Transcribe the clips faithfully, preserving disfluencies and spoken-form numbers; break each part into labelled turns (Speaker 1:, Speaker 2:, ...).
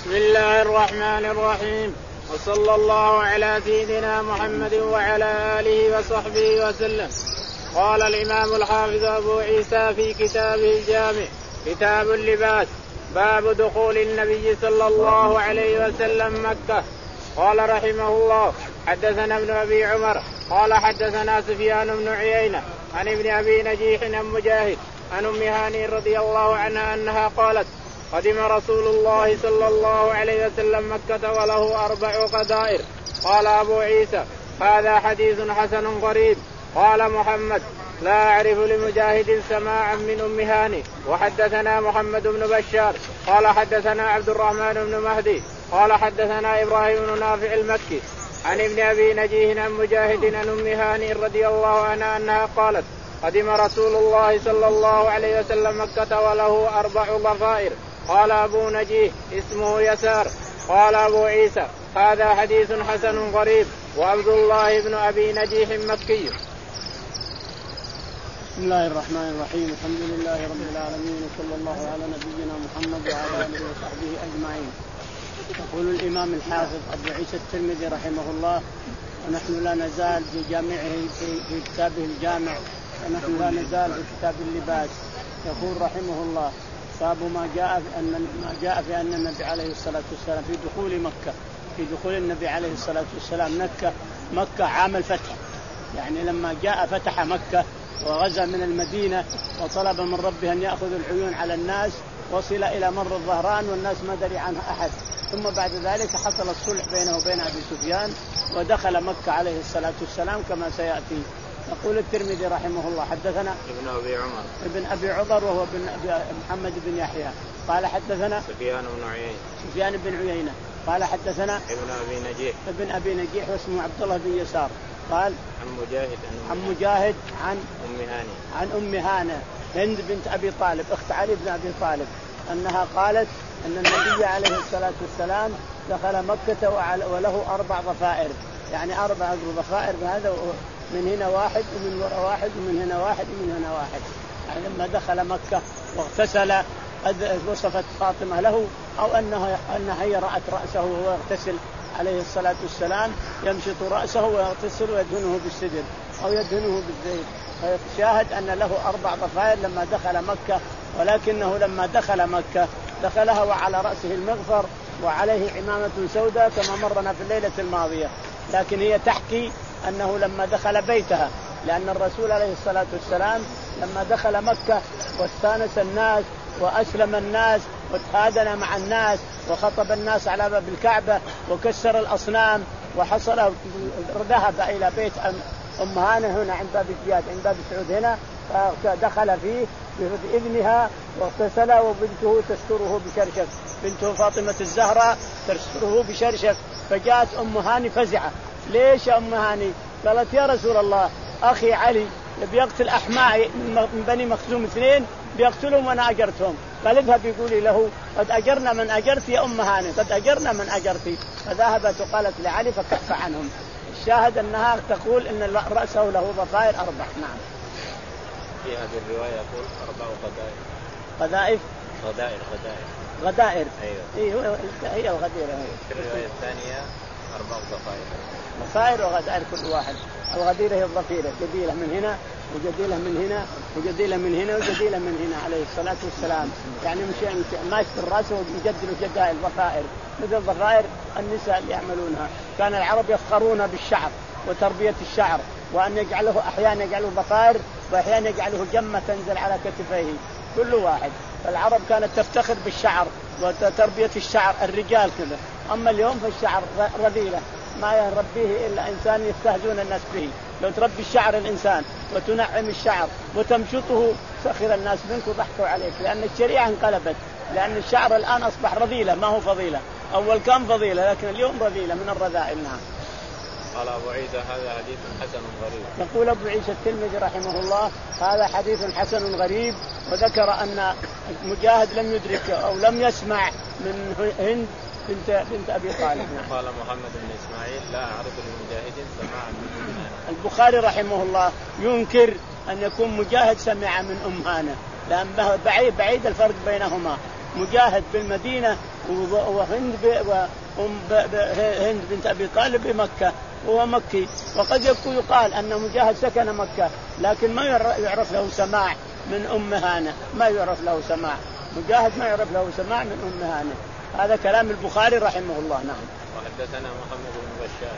Speaker 1: بسم الله الرحمن الرحيم، وصلى الله على سيدنا محمد وعلى آله وصحبه وسلم. قال الإمام الحافظ أبو عيسى في كتابه الجامع كتاب اللباس باب دخول النبي صلى الله عليه وسلم مكة. قال رحمه الله حدثنا ابن أبي عمر قال حدثنا سفيان بن عيينة عن ابن أبي نجيح عن مجاهد عن أم هاني رضي الله عنها أنها قالت قدم رسول الله صلى الله عليه وسلم مكة وله أربع قدائر. قال أبو عيسى هذا حديث حسن غريب. قال محمد لا أعرف لمجاهد سماعا من أم هاني. وحدثنا محمد بن بشار قال حدثنا عبد الرحمن بن مهدي قال حدثنا إبراهيم بن نافع المكي عن ابن أبي نجيه عن مجاهد عن أم هاني رضي الله عنها أنها قالت قدم رسول الله صلى الله عليه وسلم مكة وله أربع ضفائر. قال أبو نجيه اسمه يسار. قال أبو عيسى هذا حديث حسن غريب. وعبد الله بن أبي نجيح مكي.
Speaker 2: بسم الله الرحمن الرحيم، الحمد لله رب العالمين، وصلى الله على نبينا محمد وعلى آله وصحبه أجمعين. يقول الإمام الحافظ أبو عيسى الترمذي رحمه الله، ونحن لا نزال في جامعه في كتابه الجامع، ونحن لا نزال في كتاب اللباس. يقول رحمه الله باب ما جاء في أن ما جاء في أن النبي عليه الصلاة والسلام في دخول مكة في دخول النبي عليه الصلاة والسلام مكة مكة عام الفتح، يعني لما جاء فتح مكة وغزا من المدينة وطلب من ربه أن يأخذ العيون على الناس، وصل إلى مر الظهران والناس ما دري عنه أحد. ثم بعد ذلك حصل الصلح بينه وبين أبي سفيان ودخل مكة عليه الصلاة والسلام كما سيأتي. يقول الترمذي رحمه الله حدثنا
Speaker 1: ابن أبي عمر
Speaker 2: ابن أبي عمر وهو ابن أبي محمد بن يحيى قال حدثنا
Speaker 1: سفيان بن عيينة
Speaker 2: سفيان بن عيينة قال حدثنا
Speaker 1: ابن أبي نجيح
Speaker 2: ابن أبي نجيح واسمه عبد الله بن يسار قال
Speaker 1: عن مجاهد
Speaker 2: عن مجاهد عن
Speaker 1: أم هاني
Speaker 2: عن أم هانة هند بنت أبي طالب أخت علي بن أبي طالب أنها قالت أن النبي عليه الصلاة والسلام دخل مكة وله أربع ضفائر، يعني أربع ضفائر بهذا، من هنا واحد ومن وراء واحد ومن هنا واحد ومن هنا واحد. يعني لما دخل مكة واغتسل وصفت فاطمة له أو أنها أنها هي رأت رأسه وهو يغتسل عليه الصلاة والسلام يمشط رأسه ويغتسل ويدهنه بالسدر أو يدهنه بالزيت، فشاهد أن له أربع ضفائر لما دخل مكة. ولكنه لما دخل مكة دخلها وعلى رأسه المغفر وعليه عمامة سوداء كما مرنا في الليلة الماضية، لكن هي تحكي أنه لما دخل بيتها، لأن الرسول عليه الصلاة والسلام لما دخل مكة واستانس الناس وأسلم الناس وتهادن مع الناس وخطب الناس على باب الكعبة وكسر الأصنام وحصل ذهب إلى بيت أم هانة هنا عند باب الزياد عند باب سعود هنا، فدخل فيه بإذنها واغتسل وبنته تستره بشرشف، بنته فاطمة الزهراء تستره بشرشف. فجاءت أم هاني فزعة، ليش يا أم هاني؟ قالت يا رسول الله أخي علي بيقتل أحمائي من بني مخزوم اثنين بيقتلهم وأنا أجرتهم. قال اذهب بيقولي له قد أجرنا من أجرت يا أم هاني، قد أجرنا من أجرتي. فذهبت وقالت لعلي فكف عنهم. الشاهد أنها تقول إن رأسه له ضفائر أربع. نعم.
Speaker 1: في هذه الرواية يقول أربع غدائر.
Speaker 2: غدائر
Speaker 1: غدائر غدائر
Speaker 2: غدائر
Speaker 1: أيوة.
Speaker 2: إيه هي الغديرة.
Speaker 1: في الرواية الثانية أربع ضفائر.
Speaker 2: ضفائر وغدائر كل واحد. الغديرة هي الضفيرة، جديلة من هنا وجديلة من هنا وجديلة من هنا وجديلة من هنا عليه الصلاة والسلام، يعني مش ماشي الرأس ويجدل جدائل ضفائر مثل ضفائر النساء اللي يعملونها. كان العرب يفخرون بالشعر وتربية الشعر، وأن يجعله أحيانا يجعله ضفائر وأحيانا يجعله جمة تنزل على كتفيه كل واحد. فالعرب كانت تفتخر بالشعر وتربية الشعر الرجال كذا. أما اليوم فالشعر رذيلة ما يربيه إلا إنسان يستهزون الناس به. لو تربي الشعر الإنسان وتنعم الشعر وتمشطه سخر الناس منك وضحكوا عليك، لأن الشريعة انقلبت، لأن الشعر الآن أصبح رذيلة ما هو فضيلة. أول كان فضيلة لكن اليوم رذيلة من الرذائل. نعم.
Speaker 1: قال أبو عيسى هذا حديث حسن غريب.
Speaker 2: يقول أبو عيسى الترمذي رحمه الله هذا حديث حسن غريب. وذكر أن مجاهد لم يدرك أو لم يسمع من هند بنت بنت أبي طالب.
Speaker 1: قال محمد بن إسماعيل لا أعرف لمجاهد سماعا من أم هانة.
Speaker 2: البخاري رحمه الله ينكر أن يكون مجاهد سمع من أم هانة، لأن بعيد بعيد الفرق بينهما. مجاهد بالمدينة وهند هند بنت أبي طالب بمكة وهو مكي. وقد يكون يقال أن مجاهد سكن مكة لكن ما يعرف له سماع من أم هانة، ما يعرف له سماع مجاهد، ما يعرف له سماع من أم هانة. هذا كلام البخاري رحمه الله. نعم.
Speaker 1: وحدثنا محمد بن بشار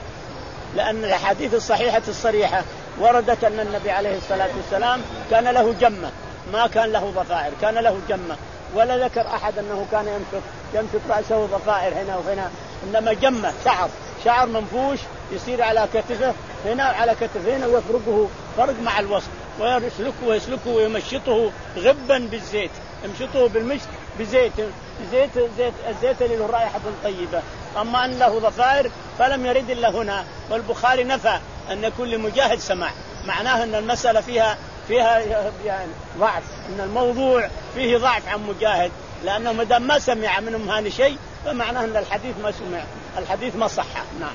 Speaker 2: لأن الحديث الصحيحة الصريحة وردت أن النبي عليه الصلاة والسلام كان له جمة، ما كان له ضفائر، كان له جمة، ولا ذكر أحد أنه كان ينفق ينفق رأسه ضفائر هنا وهنا، إنما جمة شعر شعر منفوش يصير على كتفه هنا على كتفه هنا ويفرقه فرق مع الوسط ويسلكه ويسلكه ويمشطه غبا بالزيت، يمشطه بالمشط بزيت زيت زيت الزيت اللي له رائحة طيبة. أما أن له ضفائر فلم يرد إلا هنا. والبخاري نفى أن كل مجاهد سمع، معناه أن المسألة فيها فيها يعني ضعف، أن الموضوع فيه ضعف عن مجاهد، لأنه ما دام ما سمع منهم هذا شيء فمعناه أن الحديث ما سمع، الحديث ما صح. نعم.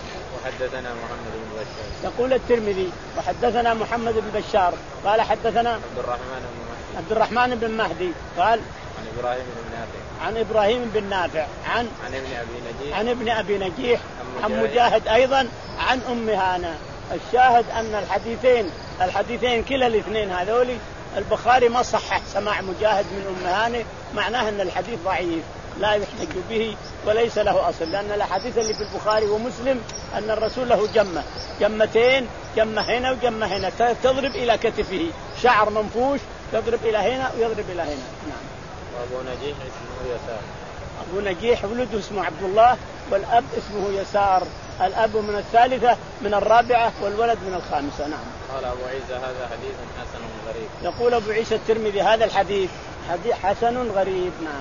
Speaker 1: وحدثنا محمد بن بشار
Speaker 2: يقول الترمذي وحدثنا محمد بن بشار قال حدثنا
Speaker 1: عبد الرحمن بن مهدي
Speaker 2: عبد الرحمن بن مهدي قال
Speaker 1: عن إبراهيم بن نافع
Speaker 2: عن إبراهيم بن نافع عن
Speaker 1: عن ابن أبي نجيح
Speaker 2: عن ابن أبي نجيح
Speaker 1: عن
Speaker 2: مجاهد, مجاهد أيضا عن أم هانة. الشاهد أن الحديثين الحديثين كلا الاثنين هذولي البخاري ما صحح سماع مجاهد من أم هانة، معناه أن الحديث ضعيف لا يحتج به وليس له أصل، لأن الحديث اللي في البخاري ومسلم أن الرسول له جمة جمتين، جمة هنا وجمة هنا تضرب إلى كتفه، شعر منفوش تضرب إلى هنا ويضرب إلى هنا. نعم.
Speaker 1: وأبو نجيح اسمه يسار.
Speaker 2: أبو نجيح ولده اسمه عبد الله والأب اسمه يسار، الأب من الثالثة من الرابعة والولد من الخامسة. نعم.
Speaker 1: قال أبو عيسى هذا حديث حسن غريب.
Speaker 2: يقول أبو عيسى الترمذي هذا الحديث حديث حسن غريب. نعم.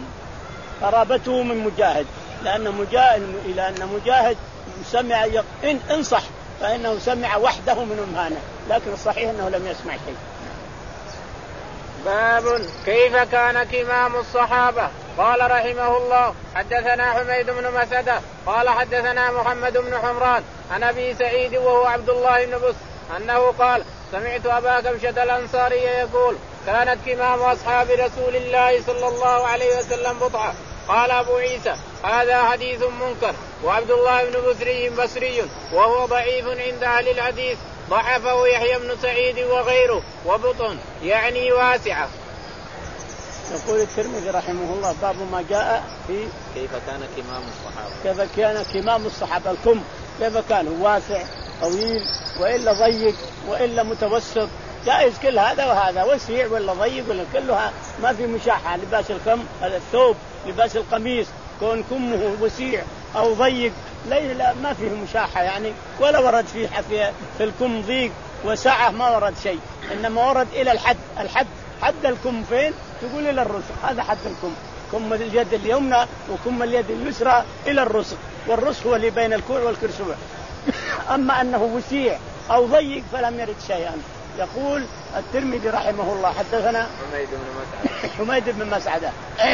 Speaker 2: قرابته من مجاهد، لأن مجاهد إلى أن مجاهد سمع إن انصح فإنه سمع وحده من أم هانة، لكن الصحيح أنه لم يسمع شيء.
Speaker 1: باب كيف كان كمام الصحابة. قال رحمه الله حدثنا حميد بن مسعدة قال حدثنا محمد بن حمران عن أبي سعيد وهو عبد الله بن بس أنه قال سمعت أبا كبشة الأنصاري يقول كانت كمام أصحاب رسول الله صلى الله عليه وسلم بضعة. قال أبو عيسى هذا حديث منكر. وعبد الله بن بسري بصري وهو ضعيف عند أهل الحديث، ضعفه يحيى بن سعيد وغيره، وبطن يعني واسعة.
Speaker 2: يقول الترمذي رحمه الله باب ما جاء في
Speaker 1: كيف كان كمام الصحابة.
Speaker 2: كيف كان كمام الصحابة الكم كيف كان واسع طويل وإلا ضيق وإلا متوسط، جائز كل هذا وهذا، وسيع ولا ضيق ولا كلها ما في مشاحة. لباس الكم الثوب لباس القميص كون كمه وسيع أو ضيق لا ما فيه مشاحة يعني، ولا ورد فيه في, في الكم ضيق وسعة، ما ورد شيء، إنما ورد إلى الحد. الحد حد الكم فين؟ تقول إلى الرسغ، هذا حد الكم، كم اليد اليمنى وكم اليد اليسرى إلى الرسغ، والرسغ هو اللي بين الكوع والكرسوع. أما أنه وسيع أو ضيق فلم يرد شيئا. يقول الترمذي رحمه الله حدثنا
Speaker 1: حميد بن مسعدة
Speaker 2: حميد بن مسعدة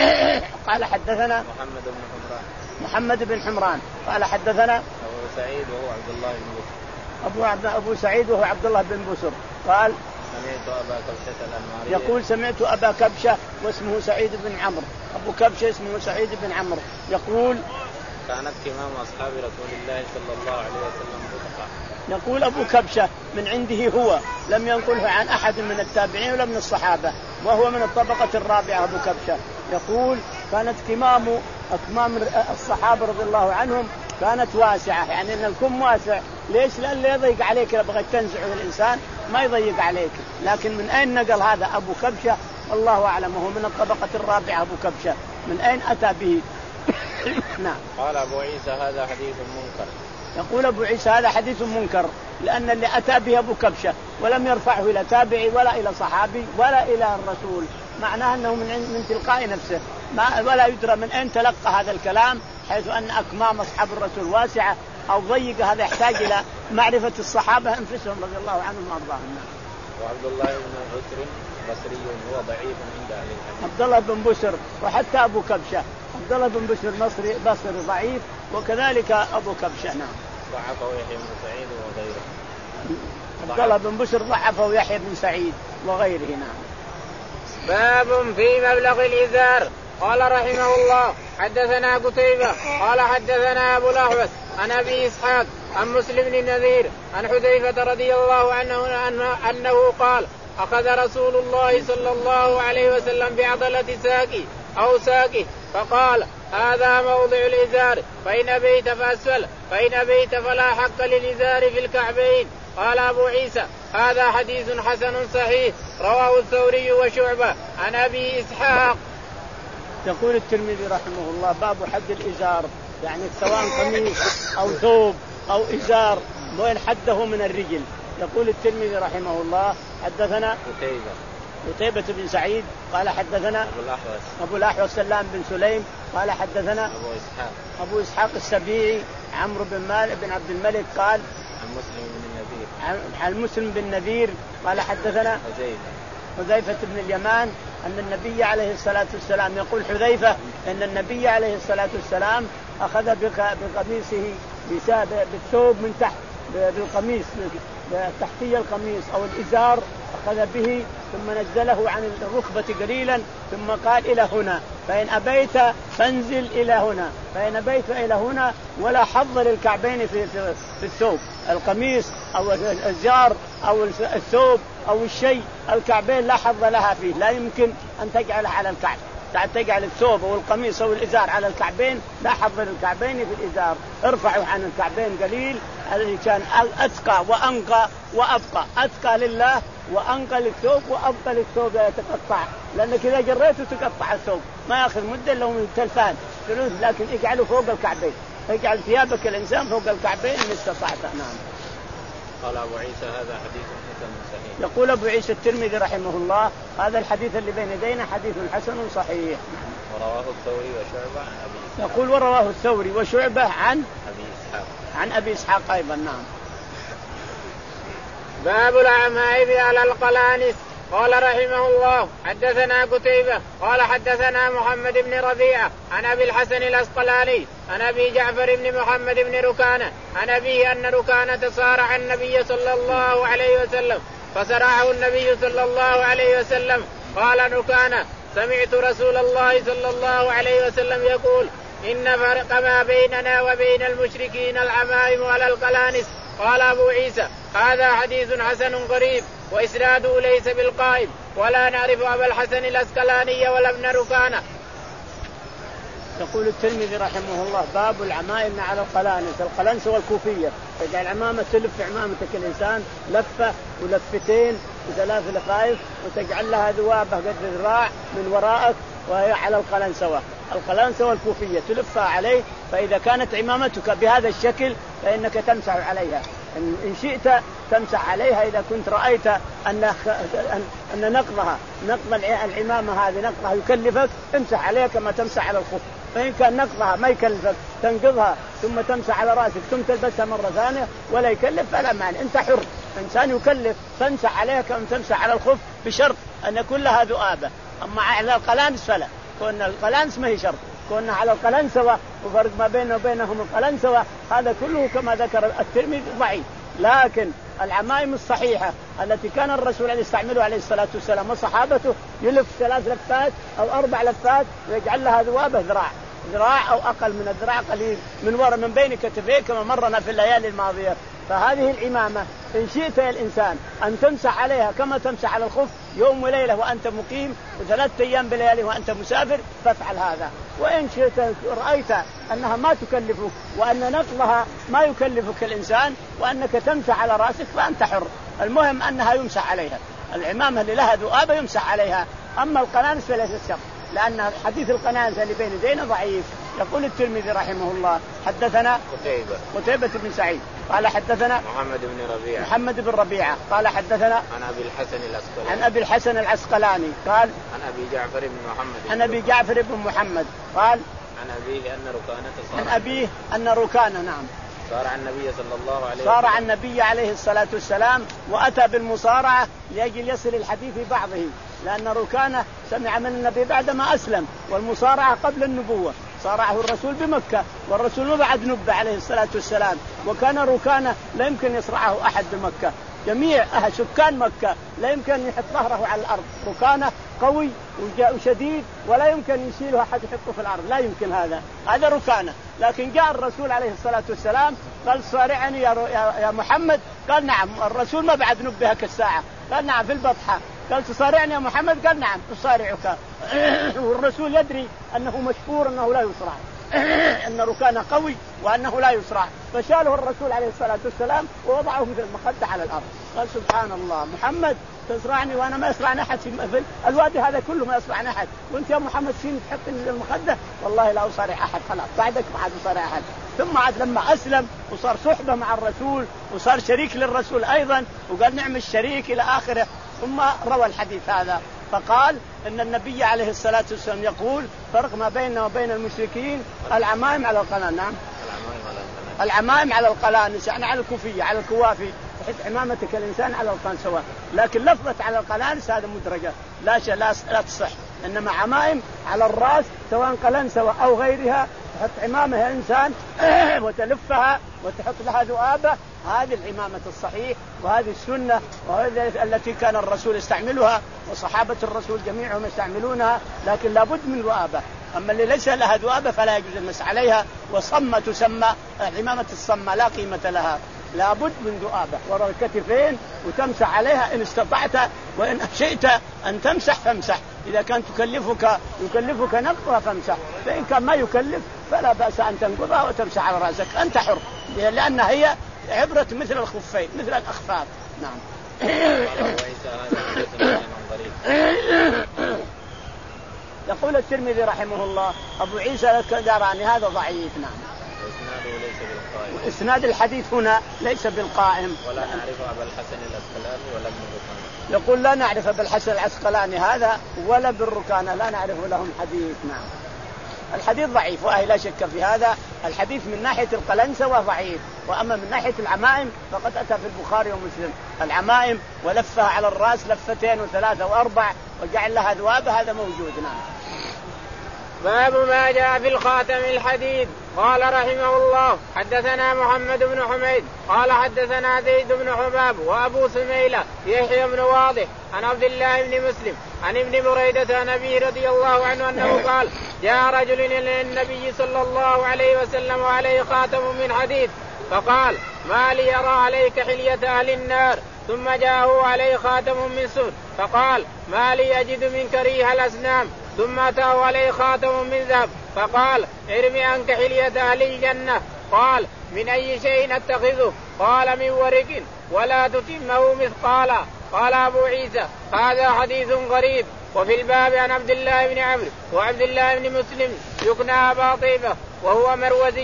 Speaker 2: قال حدثنا
Speaker 1: محمد بن حمران
Speaker 2: محمد بن حمران قال حدثنا
Speaker 1: أبو سعيد وهو عبد الله بن بسر
Speaker 2: أبو عبد أبو سعيد وهو عبد الله بن بسر قال
Speaker 1: سمعت أبا كبشة الأنماري
Speaker 2: يقول سمعت أبا كبشة واسمه سعيد بن عمرو، أبو كبشة اسمه سعيد بن عمرو يقول
Speaker 1: كانت كمام أصحاب رسول الله صلى الله عليه وسلم بضعة.
Speaker 2: يقول أبو كبشة من عنده هو، لم ينقله عن أحد من التابعين ولا من الصحابة، وهو من الطبقة الرابعة. أبو كبشة يقول كانت كمام أكمام الصحابة رضي الله عنهم كانت واسعة، يعني أن الكم واسع. ليش؟ لأن لا يضيق عليك لو بغيت تنزعه الإنسان ما يضيق عليك. لكن من أين نقل هذا أبو كبشة الله أعلم، وهو من الطبقة الرابعة. أبو كبشة من أين أتى به؟ نعم.
Speaker 1: قال أبو عيسى هذا حديث منكر.
Speaker 2: يقول أبو عيسى هذا حديث منكر، لأن اللي أتى به أبو كبشة ولم يرفعه إلى تابعي ولا إلى صحابي ولا إلى الرسول، معناه أنه من من تلقاء نفسه، ما ولا يدرى من أين تلقى هذا الكلام، حيث أن أكمام أصحاب الرسول واسعة أو ضيقة. هذا يحتاج إلى معرفة الصحابة أنفسهم رضي الله عنهم وأرضاهم.
Speaker 1: وعبد الله بن بسر بصري هو ضعيف عند أهل الحديث.
Speaker 2: عبد الله بن بسر وحتى أبو كبشة، عبد الله بن بسر مصري بصري ضعيف، وكذلك أبو كبشة. نعم.
Speaker 1: ضعفه يحيى بن سعيد وغيره.
Speaker 2: عبد الله بن بسر ضعفه يحيى بن سعيد وغيره. نعم.
Speaker 1: باب في مبلغ الإزار. قال رحمه الله حدثنا قتيبة قال حدثنا أبو الأحوص عن أبي إسحاق عن مسلم بن النذير عن حذيفة رضي الله عنه أنه قال أخذ رسول الله صلى الله عليه وسلم بعضلة ساقي أو ساقه فقال هذا موضع الإزار فإن أبيت فأسفل فإن أبيت فلا حق للإزار في الكعبين. قال أبو عيسى هذا حديث حسن صحيح رواه الثوري وشعبة عن أبي إسحاق.
Speaker 2: يقول الترمذي رحمه الله باب حد الإزار يعني سواء قميص أو ثوب أو إزار وين حده من الرجل. يقول الترمذي رحمه الله حدثنا
Speaker 1: قتيبة
Speaker 2: قتيبة بن سعيد قال حدثنا
Speaker 1: أبو الأحوص
Speaker 2: أبو الأحوص سلام بن سليم قال حدثنا
Speaker 1: أبو إسحاق
Speaker 2: أبو إسحاق السبيعي عمرو بن مالك بن عبد الملك قال
Speaker 1: عن مسلم بن النذير
Speaker 2: عن مسلم بن النذير قال حدثنا
Speaker 1: حذيفة
Speaker 2: حذيفة بن اليمان أن النبي عليه الصلاة والسلام يقول حذيفة أن النبي عليه الصلاة والسلام أخذ بقميصه بالثوب من تحت بالقميص تحتي القميص أو الإزار أخذ به ثم نزله عن الركبة قليلا ثم قال إلى هنا فإن أبيت فانزل إلى هنا فإن أبيت إلى هنا ولا حظ للكعبين في, في الثوب القميص أو الإزار أو الثوب أو الشيء الكعبين لا حظ لها فيه لا يمكن أن تجعل على الكعب تجعل الثوب أو القميص أو الإزار على الكعبين لا حظ للكعبين في الإزار ارفعوا عن الكعبين قليل الذي كان أتقى وأنقى وأبقى أتقى لله وأنقى للثوب وأبقى للثوب يتقطع لأن كذا جريته تقطع الثوب ما يأخذ مدة لو من التلفان ثلث لكن اجعله فوق الكعبين اجعل ثيابك الإنسان فوق الكعبين إن استطعت. نعم.
Speaker 1: قال أبو عيسى هذا حديث حسن صحيح.
Speaker 2: يقول أبو عيسى الترمذي رحمه الله هذا الحديث اللي بين يدينا حديث حسن صحيح.
Speaker 1: ورواه الثوري وشعبة عن أبي إسحاق.
Speaker 2: يقول ورواه الثوري وشعبة عن
Speaker 1: أبي إسحاق
Speaker 2: عن أبي إسحاق أيضا. نعم.
Speaker 1: باب العمائم على القلانس. قال رحمه الله حدثنا قتيبة قال حدثنا محمد بن ربيعة عن أبي الحسن الأسقلاني عن أبي جعفر بن محمد بن ركانة عن أبيه أن ركانة صارع النبي صلى الله عليه وسلم فصرعه النبي صلى الله عليه وسلم. قال ركانة سمعت رسول الله صلى الله عليه وسلم يقول إن فرق ما بيننا وبين المشركين العمائم على القلانس. قال أبو عيسى هذا حديث حسن قريب وإسناده ليس بالقائم ولا نعرف أبا الحسن الأسقلاني ولا ابن ركانة.
Speaker 2: يقول الترمذي رحمه الله باب العمائم على القلانس. القلانس والكوفية تجعل عمامة تلف عمامتك الإنسان لفة ولفتين وثلاث لقائف وتجعل لها ذوابة قد ذراع من وراءك وهي على القلنسوة. القلنسوة والكوفية تلفها عليه فإذا كانت عمامتك بهذا الشكل فإنك تمسح عليها إن شئت تمسح عليها إذا كنت رأيت أن أن نقضها نقض العمامة هذه نقضها يكلفك امسح عليها كما تمسح على الخف. فإن كان نقضها ما يكلفك تنقضها ثم تمسح على رأسك ثم تلبسها مرة ثانية ولا يكلف فلا معنى أنت حر. إنسان يكلف تمسح عليها كما تمسح على الخف بشرط أن يكون لها ذؤابة. أما على القلانس فلا كون القلانس ما هي شرط كون على القلنسوة وفرق ما بينه وبينهم القلنسوة هذا كله كما ذكر الترمذي ضعيف. لكن العمائم الصحيحة التي كان الرسول يستعملها عليه الصلاة والسلام وصحابته يلف ثلاث لفات أو أربع لفات ويجعل لها ذوابة ذراع ذراع أو أقل من الذراع قليل من وراء من بين كتفيه كما مرنا في الليالي الماضية. فهذه العمامة إن شئت يا الإنسان أن تمسح عليها كما تمسح على الخف يوم وليلة وأنت مقيم وثلاثة أيام بليالي وأنت مسافر فافعل هذا. وإن شئت رأيت أنها ما تكلفك وأن نقضها ما يكلفك الإنسان وأنك تمسح على رأسك فأنت حر. المهم أنها يمسح عليها العمامة اللي لها ذؤابة يمسح عليها. أما القنانس فليس الشرط لأن حديث القنانس اللي بين يدينا ضعيف. يقول الترمذي رحمه الله حدثنا
Speaker 1: قتيبة
Speaker 2: قتيبة بن سعيد قال حدثنا
Speaker 1: محمد بن ربيعة
Speaker 2: محمد بن ربيعة قال حدثنا
Speaker 1: عن أبي الحسن الأسقلاني
Speaker 2: عن أبي الحسن العسقلاني قال
Speaker 1: عن أبي جعفر بن محمد
Speaker 2: عن أبي جعفر بن محمد قال
Speaker 1: عن أبيه أن ركانة
Speaker 2: عن أبيه أن ركانة نعم
Speaker 1: صارع النبي صلى الله عليه وسلم
Speaker 2: صارع النبي عليه الصلاة والسلام وأتى بالمصارعة لأجل يصل الحديث في بعضه لأن ركانة سمع من النبي بعدما أسلم والمصارعة قبل النبوة صارعه الرسول بمكة والرسول ما بعد نبه عليه الصلاة والسلام وكان ركانة لا يمكن يصرعه أحد بمكة جميع أهل سكان مكة لا يمكن أن يحط ظهره على الأرض، ركانه قوي وشديد ولا يمكن يشيله أحد يحطه في الأرض، لا يمكن هذا هذا ركانه. لكن جاء الرسول عليه الصلاة والسلام قال صارعني يا, يا محمد، قال نعم. الرسول ما بعد نبهك الساعة، قال نعم في البطحة، قال تصارعني يا محمد، قال نعم أصارعك. والرسول يدري أنه مشهور أنه لا يصرع، أن ركانه قوي وأنه لا يصرع، فشاله الرسول عليه الصلاة والسلام ووضعه في المخدة على الأرض. قال سبحان الله، محمد تصرعني وأنا ما يصرعني أحد في الوادي هذا كله، ما يصرعني أحد، وأنت يا محمد فين تحطني في المخدة؟ والله لا أصارع أحد، خلاص بعدك ما عاد أصارع أحد. ثم عاد لما أسلم وصار صحبة مع الرسول وصار شريك للرسول أيضا، وقال نعم الشريك إلى آخره. ثم روى الحديث هذا فقال إن النبي عليه الصلاة والسلام يقول فرق ما بيننا وبين المشركين العمائم على القناة. نعم العمائم على القلانس، يعني على الكوفية على الكوافي، تحط عمامتك الإنسان على القلان سواء، لكن لفظة على القلانس هذا مدرجة لا شيء لا, لا تصح. إنما عمائم على الرأس سواء قلنسوة أو غيرها، تحط عمامها إنسان وتلفها وتحط لها ذؤابة، هذه العمامة الصحيح وهذه السنة وهذه التي كان الرسول يستعملها وصحابة الرسول جميعهم يستعملونها، لكن لابد من ذؤابة. أما اللي ليس لها ذؤابة فلا يجوز المسح عليها، وصمة تسمى عمامة الصمة لا قيمة لها، لابد من ذؤابة وراء الكتفين وتمسح عليها إن استطعت، وإن شئت أن تمسح فامسح، إذا كان تكلفك يكلفك نقضها فامسح، فإن كان ما يكلف فلا بأس أن تنقضها وتمسح على رأسك، أنت حر، لأن هي عبرة مثل الخفين مثل الأخفاف. نعم. يقول الترمذي رحمه الله أبو عيسى الكدراني هذا ضعيف. نعم. وإسناد الحديث هنا ليس بالقائم.
Speaker 1: ولا نعرف أبا الحسن العسقلاني ولا ابن ركانة.
Speaker 2: يقول لا نعرف أبا الحسن العسقلاني هذا ولا بالركانة، لا نعرف لهم حديث. نعم. الحديث ضعيف وأهي لا شك في هذا، الحديث من ناحية القلنسوة ضعيف، وأما من ناحية العمائم فقد أتى في البخاري ومسلم العمائم ولفها على الرأس لفتين وثلاثة وأربع وجعل لها ذوابة، هذا موجود. نعم.
Speaker 1: باب ما جاء في الخاتم الحديد. قال رحمه الله حدثنا محمد بن حميد قال حدثنا زيد بن حباب وأبو سميلة يحيى بن واضح عن عبد الله بن مسلم عن ابن بريدة عن أبي رضي الله عنه أنه قال جاء رجل إلى النبي صلى الله عليه وسلم وعليه خاتم من حديد فقال ما لي أرى عليك حلية أهل النار، ثم جاءه عليه خاتم من صفر فقال ما لي أجد منك ريح الأسنام، ثم أتاه عليه خاتم من ذهب فقال ارمي عنك حلية أهل الجنة. قال من أي شيء أتخذه؟ قال من ورق ولا تتمه مثقالا. قال أبو عيسى هذا حديث غريب. وفي الباب عن عبد الله بن عمرو وعبد الله بن مسلم يكنى أبا طيبة وهو مروزي.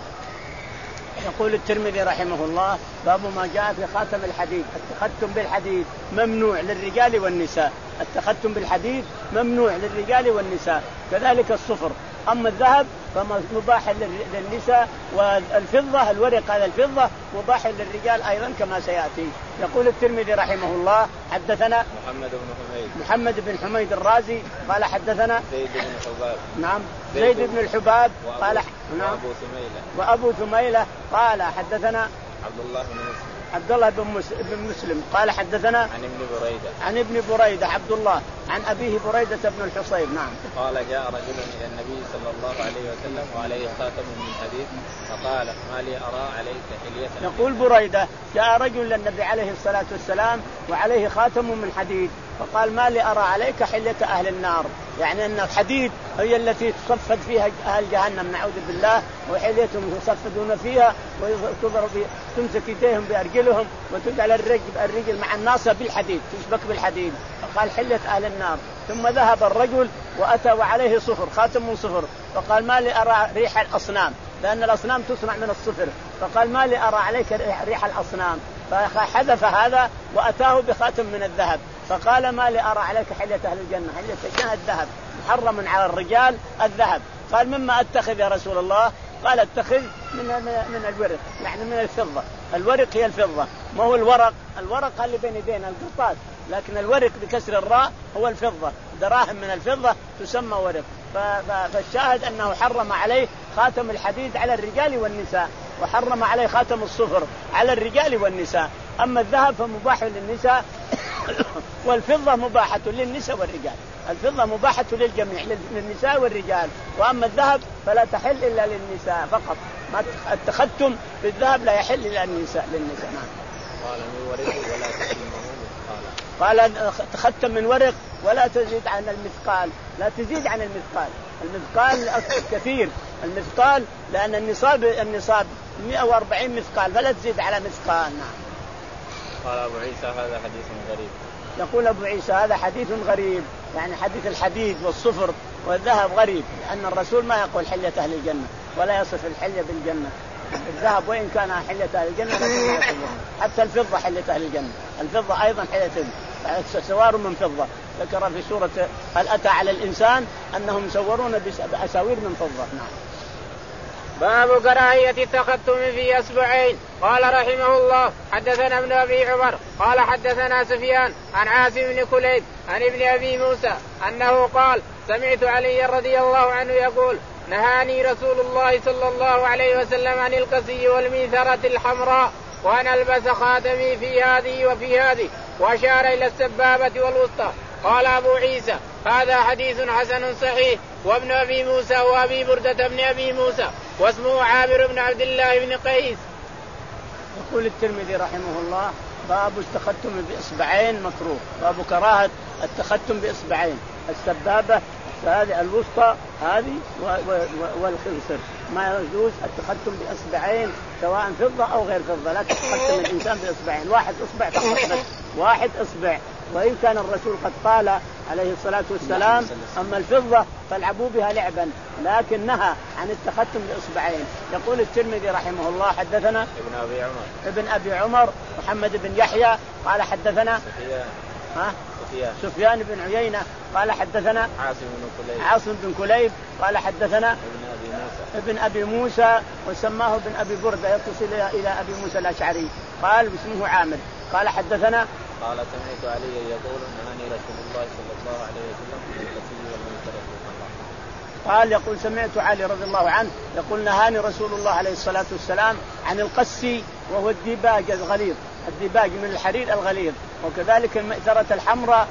Speaker 2: يقول الترمذي رحمه الله باب ما جاء في خاتم الحديد. التختم بالحديد ممنوع للرجال والنساء، التختم بالحديد ممنوع للرجال والنساء، كذلك الصفر. أما الذهب فمباح للنساء، والفضة الورق هذا الفضة مباح للرجال أيضا كما سيأتي. يقول الترمذي رحمه الله حدثنا
Speaker 1: محمد بن حميد
Speaker 2: محمد بن حميد الرازي قال حدثنا
Speaker 1: زيد بن حباب
Speaker 2: نعم زيد بن الحباب قال نعم
Speaker 1: وأبو ثميلة
Speaker 2: وأبو ثميلة قال حدثنا
Speaker 1: عبد الله بن مسلم
Speaker 2: عبد الله بن مسلم قال حدثنا
Speaker 1: عن ابن بريدة
Speaker 2: عن ابن بريدة عبد الله عن أبيه بريدة بن الحصيب. نعم.
Speaker 1: قال جاء رجل إلى النبي صلى الله عليه وسلم وعليه خاتم من حديد فقال ما لي أرى عليك حلية.
Speaker 2: يقول بريدة جاء رجل للنبي عليه الصلاة والسلام وعليه خاتم من حديد فقال ما لي أرى عليك حلية أهل النار، يعني أن الحديد هي التي تصفد فيها أهل جهنم نعوذ بالله، وحليتهم يصفدون فيها وتضرب تمسك يديهم بأرجلهم وتجعل الرجل الرجل مع الناصة بالحديد تشبك بالحديد، فقال حلية أهل النار. ثم ذهب الرجل وأتى وعليه صفر خاتم من صفر فقال ما لي أرى ريح الأصنام، لأن الأصنام تصنع من الصفر، فقال ما لي أرى عليك ريح الأصنام، فحذف هذا وأتاه بخاتم من الذهب فقال ما لي أرى عليك حلية أهل الجنة، حلية الجنة الذهب محرم على الرجال الذهب. قال مما أتخذ يا رسول الله؟ قال اتخذ من من الورق، يعني من الفضة. الورق هي الفضة، ما هو الورق، الورق اللي بين يدينا القطاس، لكن الورق بكسر الراء هو الفضة، دراهم من الفضة تسمى ورق. فالشاهد أنه حرم عليه خاتم الحديد على الرجال والنساء، وحرم عليه خاتم الصفر على الرجال والنساء. أما الذهب فمباح للنساء والفضة مباحة للنساء والرجال. الفضة مباحة للجميع للنساء والرجال، وأما الذهب فلا تحل إلا للنساء فقط. ما التختم بالذهب لا يحل إلا للنساء للنساء.
Speaker 1: قال من ورق ولا تزيد
Speaker 2: قال تختم من ورق ولا تزيد عن المثقال، لا تزيد عن المثقال. المثقال كثير، المثقال لأن النصاب النصاب مئة وأربعين مثقال فلا تزيد على مثقال. نعم.
Speaker 1: قال أبو عيسى هذا حديث غريب.
Speaker 2: يقول أبو عيسى هذا حديث غريب، يعني حديث الحديد والصفر والذهب غريب، لأن الرسول ما يقول حلية أهل الجنة ولا يصف الحلية بالجنة. الذهب وإن كان حلية أهل الجنة حتى الفضة حلية أهل الجنة، الفضة أيضا حلية سوار من فضة. ذكر في سورة هل أتى على الإنسان أنهم يسورون بأساوير من فضة. نعم.
Speaker 1: باب كراهية التختم في أصبعين. قال رحمه الله حدثنا ابن أبي عمر قال حدثنا سفيان عن عاصم بن كليب عن ابن أبي موسى أنه قال سمعت علي رضي الله عنه يقول نهاني رسول الله صلى الله عليه وسلم عن القسي والميثرة الحمراء وأن ألبس خاتمي في هذه وفي هذه، وأشار إلى السبابة والوسطى. قال أبو عيسى هذا حديث حسن صحيح. وابن أبي موسى وأبي بردة بن أبي موسى واسمه عامر بن عبد الله بن قيس.
Speaker 2: يقول الترمذي رحمه الله باب التختم بإصبعين مكروه. باب كراهة التختم بإصبعين، السبابة هذه الوسطى هذه والخنصر، ما يجوز التختم بإصبعين سواء فضة أو غير فضة. لا تتختم الإنسان بإصبعين، واحد إصبع فقط، واحد إصبع. وإن كان الرسول قد قال عليه الصلاة والسلام أما الفضة فالعبوا بها لعبا، لكن نهى عن التختم بإصبعين. يقول الترمذي رحمه الله حدثنا
Speaker 1: ابن أبي عمر
Speaker 2: ابن أبي عمر محمد بن يحيى قال حدثنا
Speaker 1: سفيان
Speaker 2: ها
Speaker 1: سفيان,
Speaker 2: سفيان بن عيينة قال حدثنا
Speaker 1: عاصم بن كليب
Speaker 2: عاصم بن كليب قال حدثنا
Speaker 1: ابن أبي موسى
Speaker 2: ابن أبي موسى وسماه ابن أبي بردة يتصل إلى أبي موسى الأشعري قال اسمه عامر قال حدثنا
Speaker 1: قال سمعت علي يقول نهاني رسول الله صلى الله عليه وسلم عن القسي والميثرة
Speaker 2: قال يقول سمعت علي رضي الله عنه يقول نهاني رسول الله عليه الصلاة والسلام عن القسي وهو الديباج الغليظ، الديباج من الحرير الغليظ، وكذلك المئثرة الحمراء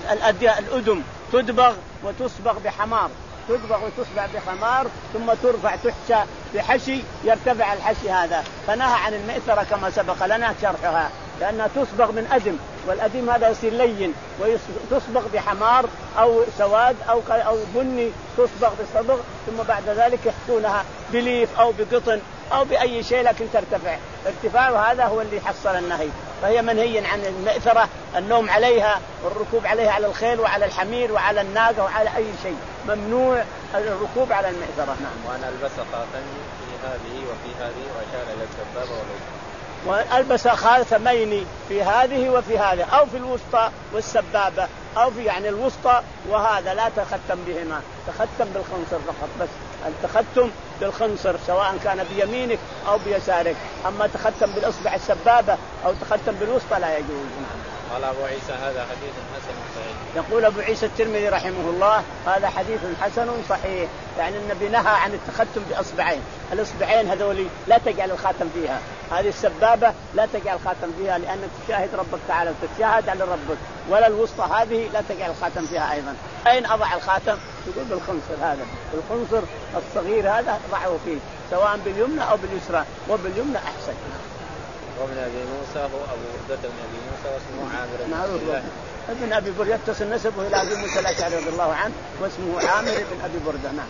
Speaker 2: الأدم تدبغ وتصبغ بحمار، تدبغ وتصبغ بحمار ثم ترفع تحشى بحشي يرتفع الحشي هذا. فنهى عن المئثرة كما سبق لنا شرحها لأنها تصبغ من أدم، والأدم هذا يصير لين، وتصبغ بحمار أو سواد أو أو بني تصبغ بصبغ، ثم بعد ذلك يحشونها بليف أو بقطن أو بأي شيء لكن ترتفع. ارتفاع هذا هو اللي حصل النهي. فهي منهي عن المئثرة، النوم عليها والركوب عليها على الخيل وعلى الحمير وعلى الناقة وعلى أي شيء، ممنوع الركوب على المئثرة. نعم.
Speaker 1: وأنا ألبس خاتمي في هذه وفي هذه وأشار إلى السبابة والوسطى.
Speaker 2: وألبس خاتمين في هذه وفي هذه أو في الوسطى والسبابة أو في يعني الوسطى وهذا لا تختم بهما، تختم بالخنصر فقط بس. التختم بالخنصر سواء كان بيمينك أو بيسارك، أما تختم بالإصبع السبابة أو تختم بالوسطى لا يجوز.
Speaker 1: قال أبو عيسى هذا حديث حسن صحيح.
Speaker 2: يقول أبو عيسى الترمذي رحمه الله هذا حديث حسن صحيح، يعني النبي نهى عن التختم بأصبعين، الأصبعين هذولي لا تجعل الخاتم فيها، هذه السبابة لا تجعل الخاتم فيها لأنك تشاهد ربك تعالى وتتشاهد على ربك، ولا الوسطى هذه لا تجعل الخاتم فيها أيضا. أين أضع الخاتم؟ يقول بالخنصر هذا، بالخنصر الصغير هذا ضعه فيه سواء باليمنى أو باليسرى، وباليمنى أحسن.
Speaker 1: وابن أبي موسى هو أبو بردة بن أبي موسى واسمه عامر بن
Speaker 2: الله ابن أبي بردة يتصل نسبه إلى أبي موسى الأشعري رضي الله عنه واسمه عامر بن أبي بردة. نعم.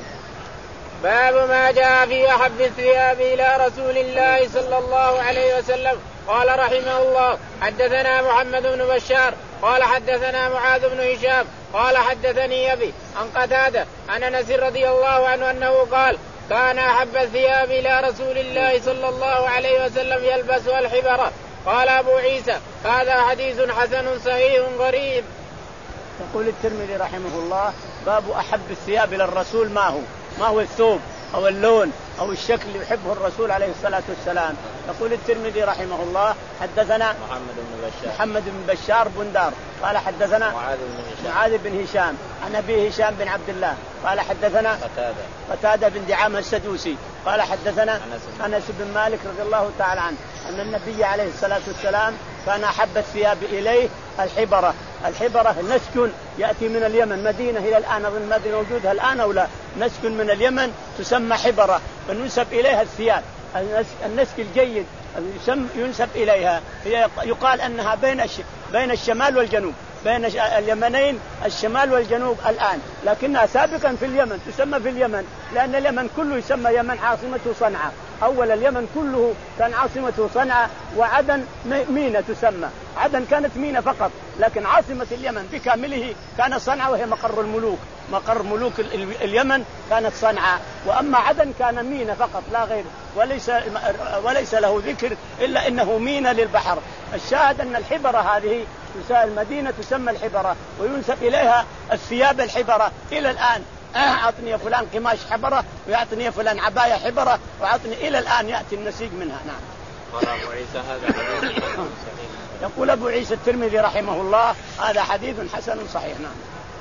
Speaker 1: باب ما جاء في أحب الثياب إلى رسول الله صلى الله عليه وسلم. قال رحمه الله حدثنا محمد بن بشار قال حدثنا معاذ بن هشام قال حدثني أبي عن قتادة عن أنس رضي الله عنه أنه قال كان أحب الثياب إلى رسول الله صلى الله عليه وسلم يلبسها الحبرة. قال أبو عيسى هذا حديث حسن صحيح غريب.
Speaker 2: يقول الترمذي رحمه الله باب أحب الثياب إلى الرسول ما هو ما هو الثوب أو اللون أو الشكل اللي يحبه الرسول عليه الصلاة والسلام. يقول الترمذي رحمه الله حدثنا
Speaker 1: محمد بن بشار
Speaker 2: محمد بن بشار بندار قال حدثنا
Speaker 1: معاذ بن هشام
Speaker 2: معاذ بن هشام عن أبي هشام بن عبد الله قال حدثنا
Speaker 1: قتادة
Speaker 2: قتادة بن دعامة السدوسي قال حدثنا
Speaker 1: أنس,
Speaker 2: أنس بن مالك رضي الله تعالى عنه أن النبي عليه الصلاة والسلام كان أحب الثياب إليه الحبرة. الحبرة نسك يأتي من اليمن، مدينة إلى الآن أظن مدينة موجودة الآن أو لا، نسك من اليمن تسمى حبرة فنسب إليها الثياب. النسك الجيد ينسب إليها، يقال أنها بين بين الشمال والجنوب، بين اليمنين الشمال والجنوب الآن، لكنها سابقا في اليمن تسمى في اليمن، لأن اليمن كله يسمى يمن، عاصمته صنعاء. أول اليمن كله كان عاصمته صنعاء، وعدن ميناء تسمى. عدن كانت ميناء فقط، لكن عاصمة اليمن بكامله كانت صنعاء، وهي مقر الملوك، مقر ملوك اليمن كانت صنعاء. وأما عدن كان ميناء فقط لا غير، وليس وليس له ذكر إلا إنه ميناء للبحر. الشاهد أن الحبرة هذه المدينة تسمى الحبرة، وينسب إليها الثياب الحبرة إلى الآن. أعطني فلان قماش حبرة، ويعطني فلان عباية حبرة، ويعطني إلى الآن يأتي النسيج منها. نعم.
Speaker 1: قال أبو عيسى هذا حديث حسن صحيح.
Speaker 2: يقول أبو عيسى الترمذي رحمه الله هذا حديث حسن صحيح. نعم.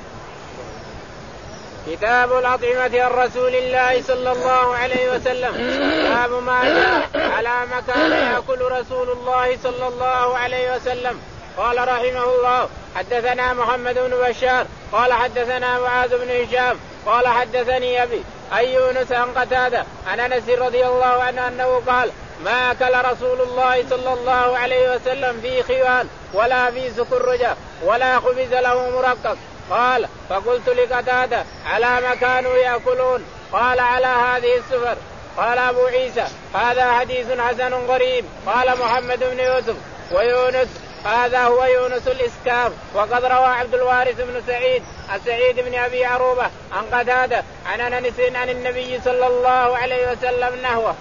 Speaker 1: كتاب الأطعمة عن رسول الله صلى الله عليه وسلم. باب ما جاء على مكان يأكل رسول الله صلى الله عليه وسلم. قال رحمه الله حدثنا محمد بن بشار قال حدثنا معاذ بن هشام قال حدثني أبي أن يونس عن قتادة عن أنس رضي الله عنه أنه قال ما أكل رسول الله صلى الله عليه وسلم في خوان ولا في سكرجة ولا خبز له مرقق. قال فقلت لقتادة على ما كانوا يأكلون؟ قال على هذه السفر. قال أبو عيسى هذا حديث حسن غريب. قال محمد بن يوسف ويونس هذا هو يونس الإسكاف. وقد روى عبد الوارث بن سعيد عن سعيد بن أبي عروبة عن قتادة عن أنس عن النبي صلى الله عليه وسلم نحوه.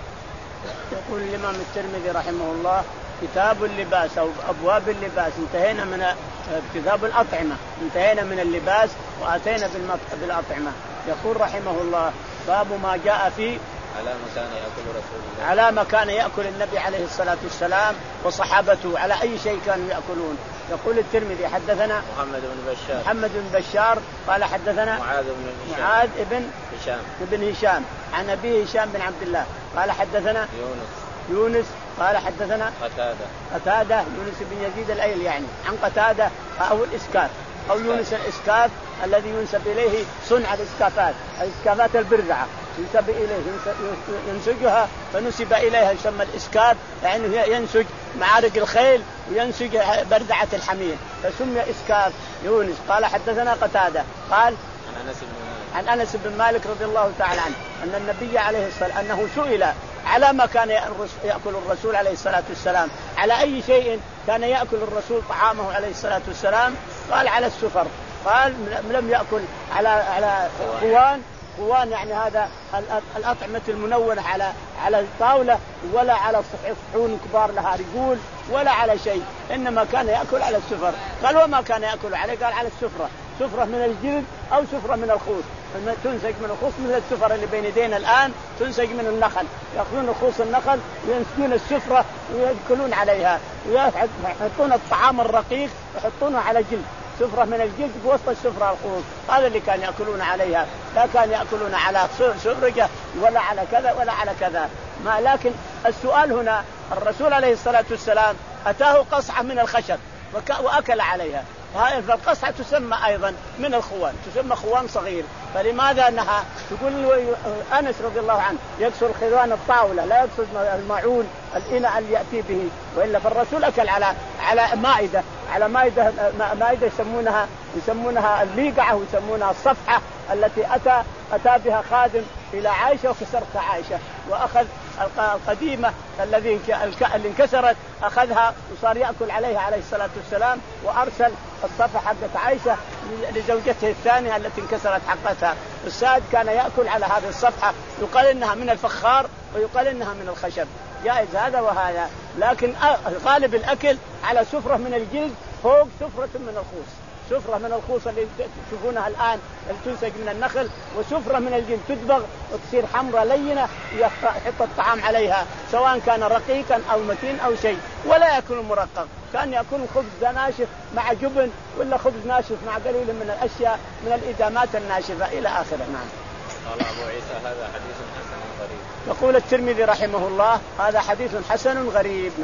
Speaker 2: يقول الإمام الترمذي رحمه الله كتاب اللباس أو أبواب اللباس. انتهينا من كتاب الأطعمة، انتهينا من اللباس وأتينا بالأطعمة. يقول رحمه الله باب ما جاء فيه
Speaker 1: على مكان يأكل رسول الله،
Speaker 2: على مكان يأكل النبي عليه الصلاة والسلام وصحابته، على أي شيء كانوا يأكلون. يقول الترمذي حدثنا
Speaker 1: محمد بن بشار
Speaker 2: محمد بن بشار قال حدثنا
Speaker 1: معاذ بن هشام
Speaker 2: معاذ بن
Speaker 1: هشام
Speaker 2: بن هشام عن أبيه هشام بن عبد الله قال حدثنا
Speaker 1: يونس
Speaker 2: يونس قال حدثنا
Speaker 1: قتادة
Speaker 2: قتادة يونس بن يزيد الأيلي يعني عن قتادة أو الإسكاف أو يونس الإسكاف الذي ينسب إليه صنع الإسكافات، الإسكافات البرزعة ينسب إليه ينسجها فنسب إليها يسمى الإسكاف، يعني ينسج معارك الخيل وينسج برزعة الحمير فسمي إسكاف يونس. قال حدثنا قتادة قال
Speaker 1: عن أنس بن مالك
Speaker 2: عن أنس بن مالك رضي الله تعالى عنه أن النبي عليه الصلاة أنه سئل على ما كان يأكل الرسول عليه الصلاة والسلام، على أي شيء كان يأكل الرسول طعامه عليه الصلاة والسلام؟ قال على السفر. قال لم يأكل على على خوان، خوان يعني هذا الأطعمة المنونة على على الطاولة، ولا على صحون كبار لها رجول، ولا على شيء، إنما كان يأكل على السفر. قال وما كان يأكل عليه؟ قال على السفرة، سفرة من الجلد أو سفرة من الخوص، تنسج من الخوص مثل السفرة اللي بين يدينا الآن تنسج من النخل، يأخذون خوص النخل وينسجون السفرة ويأكلون عليها، ويحطون الطعام الرقيق ويحطونه على جلد، سفرة من الجلد بوسط السفرة الخوص، هذا اللي كان يأكلون عليها، لا كان يأكلون على سرجة ولا على كذا ولا على كذا. ما لكن السؤال هنا الرسول عليه الصلاة والسلام أتاه قصعة من الخشب وأكل عليها، فالقصعة تسمى أيضا من الخوان، تسمى خوان صغير، فلماذا نهى؟ تقول أنس رضي الله عنه يكسر خوان الطاولة لا يكسر الماعون الإناء اللي يأتي به، وإلا فالرسول أكل على على مائدة، على مائدة مائدة يسمونها يسمونها الليقعة ويسمونها الصفحة التي أتى أتى بها خادم إلى عائشة وكسرتها عائشة، وأخذ القديمة الذي اللي انكسرت أخذها وصار يأكل عليها عليه الصلاة والسلام، وأرسل الصفحة حقت عائشة لزوجته الثانية التي انكسرت حقتها. السائد كان يأكل على هذه الصفحة، يقال إنها من الفخار ويقال إنها من الخشب، جائز هذا وهذا، لكن غالب الأكل على سفرة من الجلد فوق سفرة من الخوص، سفرة من الخوص اللي تشوفونها الآن اللي تنسج من النخل، وسفرة من الجلد تدبغ وتصير حمراء لينة يحط الطعام عليها سواء كان رقيقا أو متين أو شيء، ولا يأكل مرقق، كان يأكل خبز ناشف مع جبن ولا خبز ناشف مع قليل من الأشياء من الإدامات الناشفة إلى آخره. نعم.
Speaker 1: قال أبو عيسى هذا حديث حسن غريب.
Speaker 2: يقول الترمذي رحمه الله هذا حديث حسن غريب. نعم.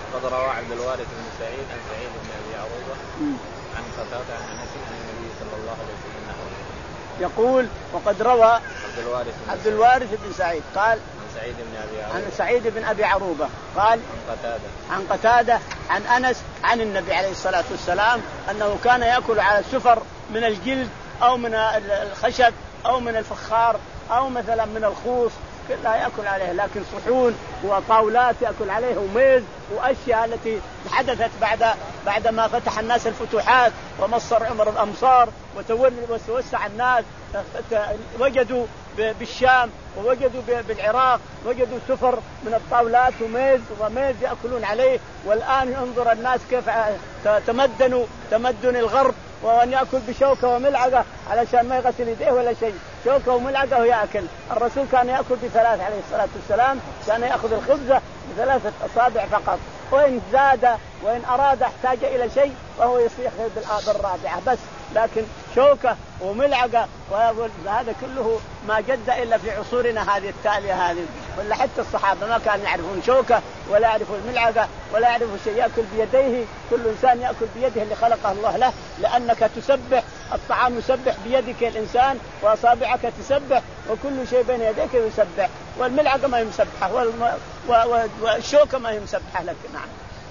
Speaker 1: قد روى عبد الوارث بن سعيد عن سعيد بن ابي عروبه عن قتادة عن انس عن النبي صلى الله عليه وسلم نحوه.
Speaker 2: يقول وقد روى
Speaker 1: عبد الوارث بن,
Speaker 2: عبد الوارث بن سعيد قال
Speaker 1: عن سعيد بن ابي عروبه
Speaker 2: عن سعيد بن ابي عروبه قال
Speaker 1: عن قتادة
Speaker 2: عن قتادة عن انس عن النبي عليه الصلاة والسلام انه كان يأكل على السفر من الجلد او من الخشب او من الفخار او مثلا من الخوص لا يأكل عليه، لكن صحون وطاولات يأكل عليه وميز وأشياء التي حدثت بعد بعد ما فتح الناس الفتوحات ومصر عمر الأمصار وتوسع الناس، وجدوا بالشام ووجدوا بالعراق وجدوا سفر من الطاولات وميز وميز يأكلون عليه. والآن انظر الناس كيف تمدنوا تمدن الغرب، وأن يأكل بشوكة وملعقة علشان ما يغسل يديه ولا شيء، شوكة وملعقة ويأكل. الرسول كان يأكل بثلاث عليه الصلاة والسلام، كان يأخذ الخبزة بثلاثة أصابع فقط، وإن زاد وإن أراد احتاج إلى شيء وهو يصيح بالرابعة بس، لكن شوكة وملعقة وهذا كله ما جد إلا في عصورنا هذه التالية هذه. ولا حتى الصحابة ما كانوا يعرفون شوكة ولا يعرفوا الملعقة ولا يعرفوا شيء، يأكل بيديه، كل إنسان يأكل بيده اللي خلقه الله له، لأنك تسبح الطعام يسبح بيدك الإنسان وأصابعك تسبح وكل شيء بين يديك يسبح، والملعقة ما يمسبحه والشوكة ما يمسبحه لك. نعم.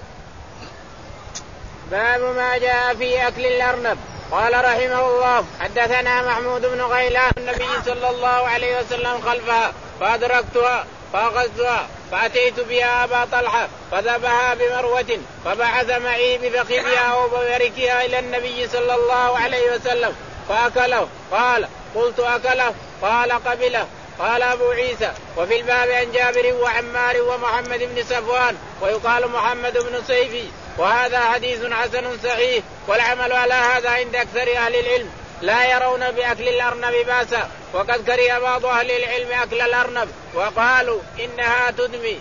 Speaker 1: باب ما جاء في أكل الأرنب. قال رحمه الله حدثنا محمود بن غيلان النبي صلى الله عليه وسلم خلفها فأدركتها فأخذتها فأتيت بها أبا طلحة فذبها بمروة فبعث معي بفخذها وببركها إلى النبي صلى الله عليه وسلم فأكله. قال قلت أكله؟ قال قبله. قال أبو عيسى وفي الباب عن جابر وعمار ومحمد بن صفوان ويقال محمد بن سيفي، وهذا حديث حسن صحيح، والعمل على هذا عند أكثر أهل العلم، لا يرون بأكل الأرنب باسا، وقد كره بعض أهل العلم أكل الأرنب وقالوا إنها تدمي.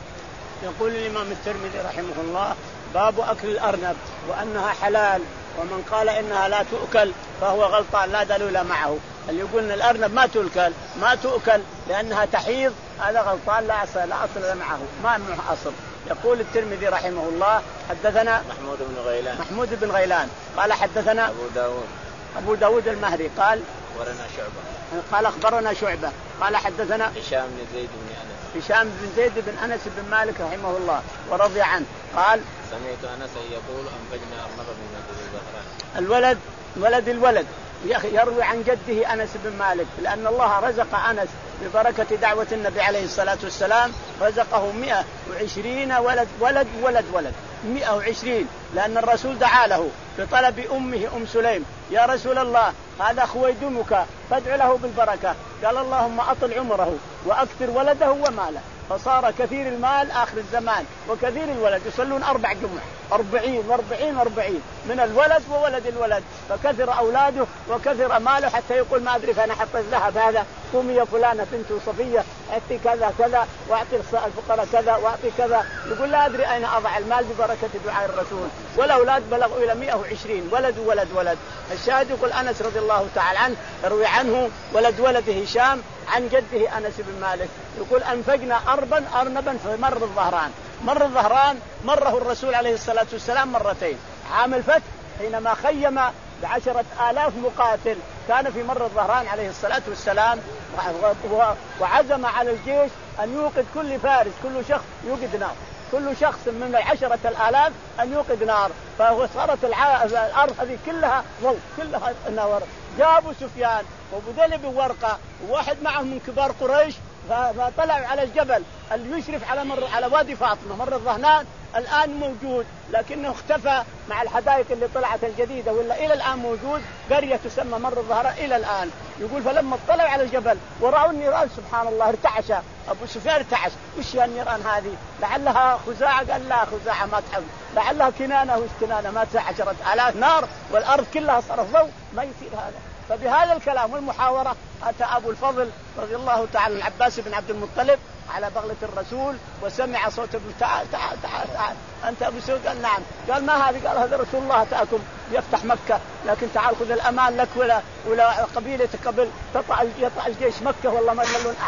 Speaker 2: يقول الإمام الترمذي رحمه الله باب أكل الأرنب وأنها حلال، ومن قال إنها لا تؤكل فهو غلطان لا دليل معه. اللي يقول إن الأرنب ما تؤكل ما تؤكل لأنها تحيض هذا غلطان لا أصل لا أصل معه ما معه أصل. يقول الترمذي رحمه الله حدثنا
Speaker 1: محمود بن غيلان
Speaker 2: محمود بن غيلان قال حدثنا
Speaker 1: أبو داود
Speaker 2: أبو داود المهري قال
Speaker 1: أخبرنا شعبة
Speaker 2: قال أخبرنا شعبة قال حدثنا
Speaker 1: هشام بن زيد بن أنس
Speaker 2: هشام بن زيد بن أنس بن مالك رحمه الله ورضي عنه قال
Speaker 1: سمعت أنس يقول أنفجنا أرنب من الزهران.
Speaker 2: الولد ولد الولد يروي عن جده أنس بن مالك، لأن الله رزق أنس ببركة دعوة النبي عليه الصلاة والسلام رزقه مئة وعشرين ولد ولد ولد ولد مئة وعشرين، لأن الرسول دعا له بطلب أمه أم سليم يا رسول الله هذا خويدمك فادع له بالبركة، قال اللهم أطل عمره وأكثر ولده وماله، فصار كثير المال آخر الزمان وكثير الولد، يصلون أربع جمع أربعين وأربعين وأربعين من الولد وولد الولد، فكثر أولاده وكثر ماله حتى يقول ما أدري فأنا حط الذهب هذا قومي يا فلانة بنت صفية أعطي كذا كذا وأعطي الفقراء كذا وأعطي كذا، يقول لا أدري أين أضع المال ببركة دعاء الرسول. والأولاد بلغوا إلى مئة وعشرين ولد ولد ولد. الشاهد يقول أنس رضي الله تعالى عنه يروي عنه ولد ولد هشام عن جده أنس بن مالك يقول أنفقنا أربا أرنبا في مر الظهران. مر الظهران مره الرسول عليه الصلاة والسلام مرتين، عام الفتح حينما خيم بعشرة آلاف مقاتل كان في مر الظهران عليه الصلاة والسلام، وعزم على الجيش أن يوقد كل فارس كل شخص يوقد نار، كل شخص من العشرة الآلاف أن يوقد نار، فصارت الأرض هذه كلها ضوء كلها نار. جابوا سفيان وبدل بورقة وواحد معهم من كبار قريش فطلعوا على الجبل اللي يشرف على مر على وادي فاطمة مر الظهران، الآن موجود لكنه اختفى مع الحدائق اللي طلعت الجديدة، ولا إلى الآن موجود قرية تسمى مر الظهران إلى الآن. يقول فلما اطلعوا على الجبل ورأوا النيران سبحان الله ارتعش أبو سفيان ارتعش، وش هي النيران هذه؟ لعلها خزاعة؟ قال لا خزاعة ما تحب، لعلها كنانة، وش كنانة؟ ما تسع عشرة آلاف نار والأرض كلها صارت ضوء، ما يصير هذا. فبهذا الكلام والمحاورة أتى أبو الفضل رضي الله تعالى العباس بن عبد المطلب على بغلة الرسول وسمع صوت ابن تعال تعال تعال, تعال. أنت أبو سعود؟ قال نعم. قال ما هذه؟ قال هذا رسول الله أتاكم يفتح مكة، لكن تعال خذ الأمان لك ولا ولا قبيلة قبل تطع يطع الجيش مكة والله ما يملون أحد.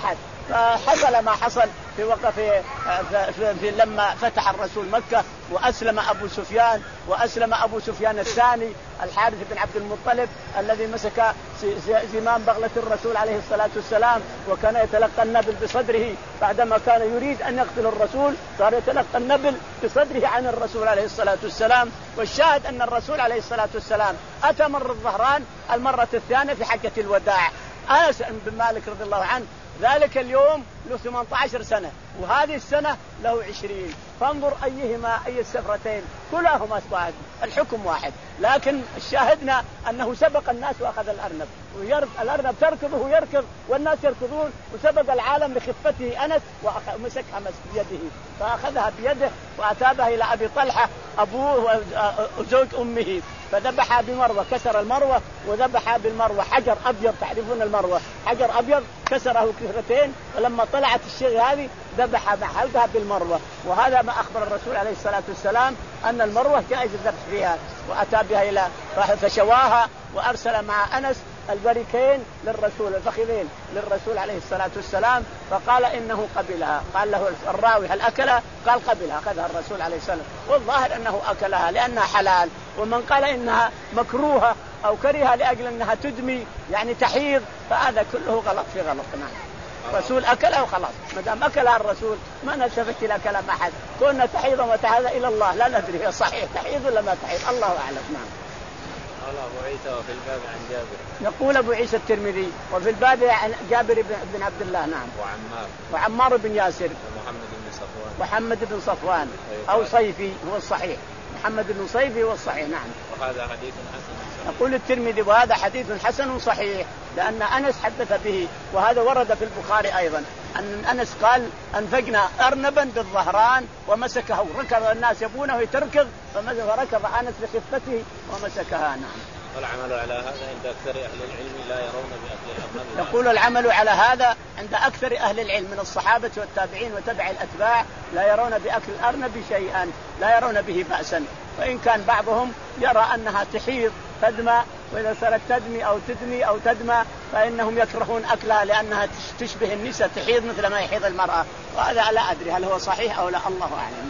Speaker 2: فحصل ما حصل في وقف في, في, في لما فتح الرسول مكة وأسلم أبو سفيان وأسلم أبو سفيان الثاني الحارث بن عبد المطلب الذي مسك زمام بغلة الرسول عليه الصلاة والسلام وكان يتلقى النبل بصدره بعدما كان يريد أن يقتل الرسول صار يتلقى النبل بصدره عن الرسول عليه الصلاة والسلام. والشاهد أن الرسول عليه الصلاة والسلام أتى مر الظهران المرة الثانية في حجة الوداع. أنس بن مالك رضي الله عنه ذلك اليوم له ثمانية عشر سنة وهذه السنة له عشرين، فانظر أيهما أي السفرتين كلاهما واحد الحكم واحد. لكن شاهدنا أنه سبق الناس وأخذ الأرنب والأرنب تركضه ويركض والناس يركضون وسبق العالم لخفته أنس ومسكها بيده فأخذها بيده وأتابها إلى أبي طلحة أبوه وزوج أمه فذبحها بمروة كسر المروة وذبحها بالمروة حجر أبيض تعرفون المروة حجر أبيض كسره كسرتين ولما طلعت الشيء هذه ذبحها حلقها بالمروة. وهذا ما أخبر الرسول عليه الصلاة والسلام أن المروة جائز الذبح فيها وأتى بها إلى فشواها وأرسل مع أنس البريكين للرسول الفخذين للرسول عليه الصلاة والسلام فقال إنه قبلها. قال له الراوي هل أكلها؟ قال قبلها أخذها الرسول عليه الصلاة والسلام والظاهر أنه أكلها لأنها حلال. ومن قال إنها مكروهة أو كرهها لأجل أنها تدمي يعني تحيض فهذا كله غلط في غلط. نعم الرسول أكلها وخلاص ما دام أكلها الرسول ما نلتفت إلى كلام أحد كنا تحيض وتهذا إلى الله لا ندري هي صحيح تحيض ولا ما تحيض الله أعلم. نعم.
Speaker 1: قال أبو عيسى وفي الباب عن جابر
Speaker 2: يقول أبو عيسى الترمذي وفي الباب عن جابر بن عبد الله. نعم.
Speaker 1: وعمار
Speaker 2: وعمار بن ياسر
Speaker 1: ومحمد بن صفوان
Speaker 2: محمد بن صفوان أو صيفي هو الصحيح محمد بن صيفي هو الصحيح. نعم.
Speaker 1: وهذا حديث حسن.
Speaker 2: يقول الترمذي وهذا حديث حسن صحيح لأن أنس حدث به وهذا ورد في البخاري أيضا أن أنس قال أنفقنا أرنبا بالظهران ومسكه ركض الناس يبونه يتركض فركض أنس بخفته ومسكها. نعم.
Speaker 1: والعمل على هذا عند أكثر أهل العلم لا يرون بأكل الأرنب.
Speaker 2: يقول العمل على هذا عند أكثر أهل العلم من الصحابة والتابعين وتبع الأتباع لا يرون بأكل الأرنب شيئا لا يرون به بأسا. وإن كان بعضهم يرى أنها تحيض تدمى وإذا صارت تدمي أو تدمي أو تدمى فإنهم يكرهون أكلها لأنها تشبه النساء تحيض مثل ما يحيض المرأة. وهذا لا أدري هل هو صحيح أو لا الله أعلم.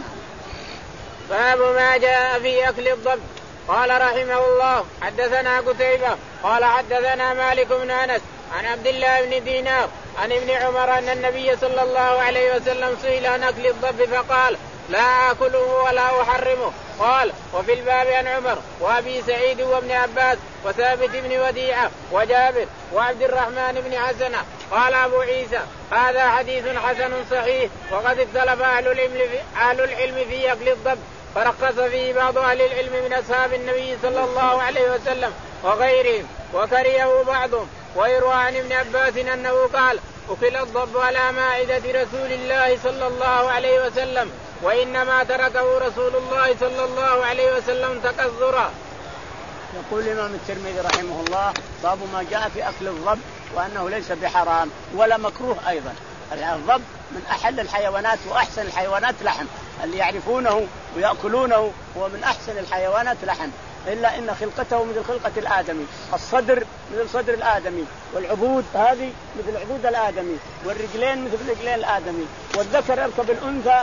Speaker 1: باب ما جاء في أكل الضب. قال رحمه الله حدثنا قتيبة قال حدثنا مالك بن أنس عن عبد الله بن دينار عن ابن عمر أن النبي صلى الله عليه وسلم سئل عن أكل الضب فقال لا آكله ولا أحرمه. قال وفي الباب عن عمر وأبي سعيد وابن عباس وثابت بن وديعة وجابر وعبد الرحمن بن حسنة. قال أبو عيسى هذا حديث حسن صحيح وقد اختلف أهل العلم في, أهل العلم في أكل الضب فرخص فيه بعض أهل العلم من أصحاب النبي صلى الله عليه وسلم وغيرهم وكرهه بعضهم. ويروى عن ابن عباس أنه قال أكل الضب على مائدة رسول الله صلى الله عليه وسلم وإنما تركه رسول الله صلى الله عليه وسلم تكثرا.
Speaker 2: يقول الإمام الترمذي رحمه الله باب ما جاء في أكل الضب وأنه ليس بحرام ولا مكروه أيضا. الضب من أحل الحيوانات وأحسن الحيوانات لحم اللي يعرفونه ويأكلونه هو من أحسن الحيوانات لحم إلا إن خلقته مثل خلقة الآدمي الصدر مثل صدر الآدمي والعبود هذه مثل عبود الآدمي والرجلين مثل رجلين الآدمي والذكر يركب الأنثى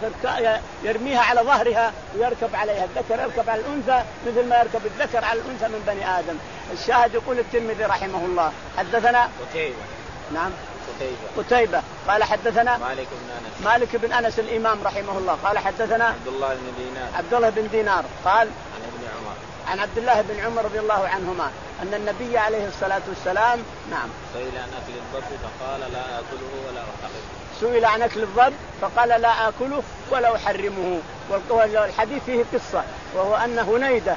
Speaker 2: يرميها على ظهرها ويركب عليها. الذكر يركب على الأنثى مثل ما يركب الذكر على الأنثى من بني آدم. الشاهد يقول الترمذي رحمه الله حدثنا
Speaker 1: قتيبة.
Speaker 2: نعم
Speaker 1: قتيبة.
Speaker 2: قتيبة قال حدثنا
Speaker 1: مالك بن أنس
Speaker 2: مالك بن أنس الإمام رحمه الله قال حدثنا
Speaker 1: عبد الله بن دينار
Speaker 2: عبد الله بن دينار قال
Speaker 1: عن ابن عمر
Speaker 2: عن عبد الله بن عمر رضي الله عنهما أن النبي عليه الصلاة والسلام نعم
Speaker 1: سئل عن أكل الضب فقال لا آكله ولا أحرمه.
Speaker 2: سئل عن أكل الضب فقال لا آكله ولا أحرمه. والحديث فيه قصة وهو أن هنيدة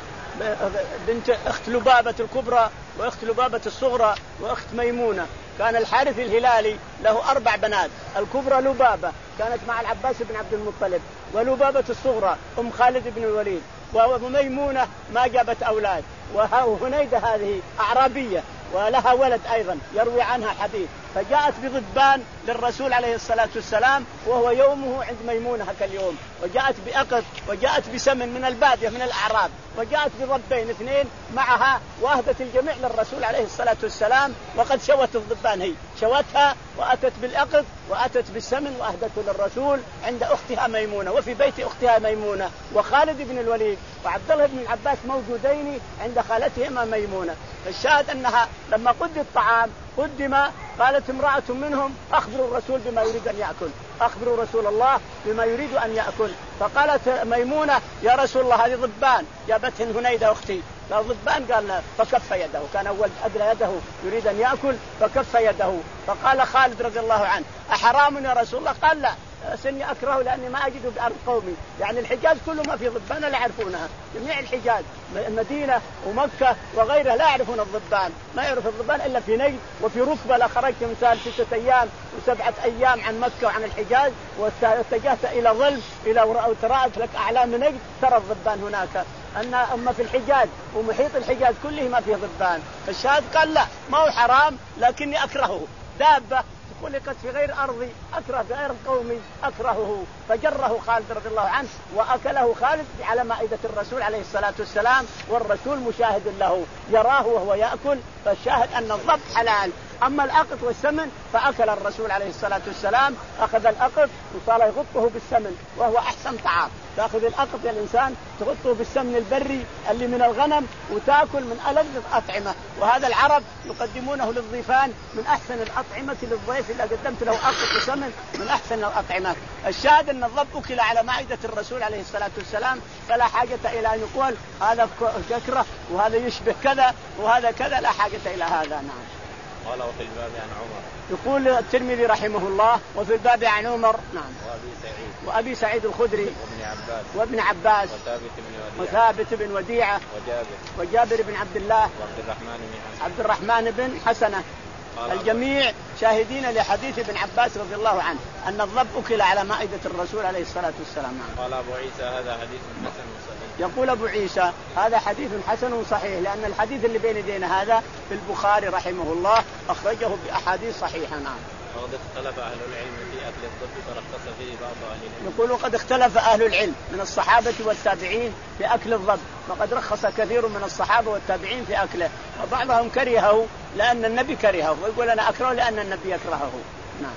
Speaker 2: بنت أخت لبابة الكبرى وأخت لبابة الصغرى وأخت ميمونة كان الحارث الهلالي له أربع بنات. الكبرى لبابة كانت مع العباس بن عبد المطلب ولبابة الصغرى أم خالد بن الوليد وميمونة ما جابت أولاد. وهنيدة هذه أعرابية ولها ولد أيضا يروي عنها حديث فجاءت بضبان للرسول عليه الصلاة والسلام وهو يومه عند ميمونة هكا اليوم، وجاءت بأقط وجاءت بسمن من البادية من الأعراب، وجاءت بضبين اثنين معها وأهدت الجميع للرسول عليه الصلاة والسلام، وقد شوت الضبان، هي شوتها وأتت بالأقط وأتت بالسمن وأهدته للرسول عند أختها ميمونة وفي بيت أختها ميمونة، وخالد بن الوليد وعبد الله بن العباس موجودين عند خالتهما ميمونة. فالشاهد أنها لما قدم الطعام قدم قالت امرأة منهم أخبروا الرسول بما يريد أن يأكل، أخبروا رسول الله بما يريد أن يأكل. فقالت ميمونة يا رسول الله هذه ضبان جابتهن هنيدة أختي، قال ضبان، قال فكف يده، كان أول أدلى يده يريد أن يأكل فكف يده. فقال خالد رضي الله عنه أحرام يا رسول الله؟ قال لا، سني أكره لأني ما أجد بأرض قومي، يعني الحجاز كله ما في ضبان لا يعرفونها، جميع الحجاز المدينة ومكة وغيرها لا يعرفون الضبان، ما يعرف الضبان إلا في نجد وفي ركبة. لا خرجت مثال ستة أيام وسبعة أيام عن مكة وعن الحجاز واتجهت إلى ظلم إلى وترأت لك أعلام نجد ترى الضبان هناك، أن أما في الحجاز ومحيط الحجاز كله ما فيه ضبان. فالشاهد قال لا ما هو حرام لكني أكرهه، دابة خلقت في غير أرضي أكره في غير قومي أكرهه. فجره خالد رضي الله عنه وأكله خالد على مائدة الرسول عليه الصلاة والسلام، والرسول مشاهد له يراه وهو يأكل. فالشاهد أن الضب حلال. أما الأقط والسمن فأكل الرسول عليه الصلاة والسلام، أخذ الأقط وصار يغطه بالسمن وهو أحسن طعام. تأخذ الأقط يا الإنسان تغطه بالسمن البري اللي من الغنم وتأكل من ألذ الأطعمة، وهذا العرب يقدمونه للضيفان من أحسن الأطعمة للضيف. إذا قدمت له أقط وسمن من أحسن الأطعمة. الشاهد أن الضب أكل على مائدة الرسول عليه الصلاة والسلام، فلا حاجة إلى أن يقول هذا يكره وهذا يشبه كذا وهذا كذا، لا حاجة إلى هذا. نعم.
Speaker 1: قال وفي الباب عن عمر.
Speaker 2: يقول الترمذي رحمه الله وفي الباب عن عمر. نعم.
Speaker 1: وأبي سعيد.
Speaker 2: وأبي سعيد الخدري.
Speaker 1: وابن عباس.
Speaker 2: وابن عباس.
Speaker 1: وثابت بن
Speaker 2: وديعة. وثابت بن وديعة.
Speaker 1: وجابر.
Speaker 2: وجابر بن عبد الله.
Speaker 1: وعبد الرحمن بن حسنة.
Speaker 2: عبد الرحمن بن حسنة. الجميع شاهدين لحديث ابن عباس رضي الله عنه أن الضب أكل على مائدة الرسول عليه الصلاة والسلام.
Speaker 1: قال أبو عيسى هذا حديث حسن صحيح.
Speaker 2: يقول أبو عيسى هذا حديث حسن صحيح، لأن الحديث اللي بين يدينا هذا في البخاري رحمه الله أخرجه بأحاديث صحيحة. نعم.
Speaker 1: وقد اختلف أهل العلم في أكل الضب فرخص فيه بعض أهل العلم.
Speaker 2: يقول وقد اختلف أهل العلم من الصحابة والتابعين في أكل الضب، وقد رخص كثير من الصحابة والتابعين في أكله، وبعضهم كرهه لأن النبي كرهه، ويقول أنا أكره لأن النبي يكرهه. نعم.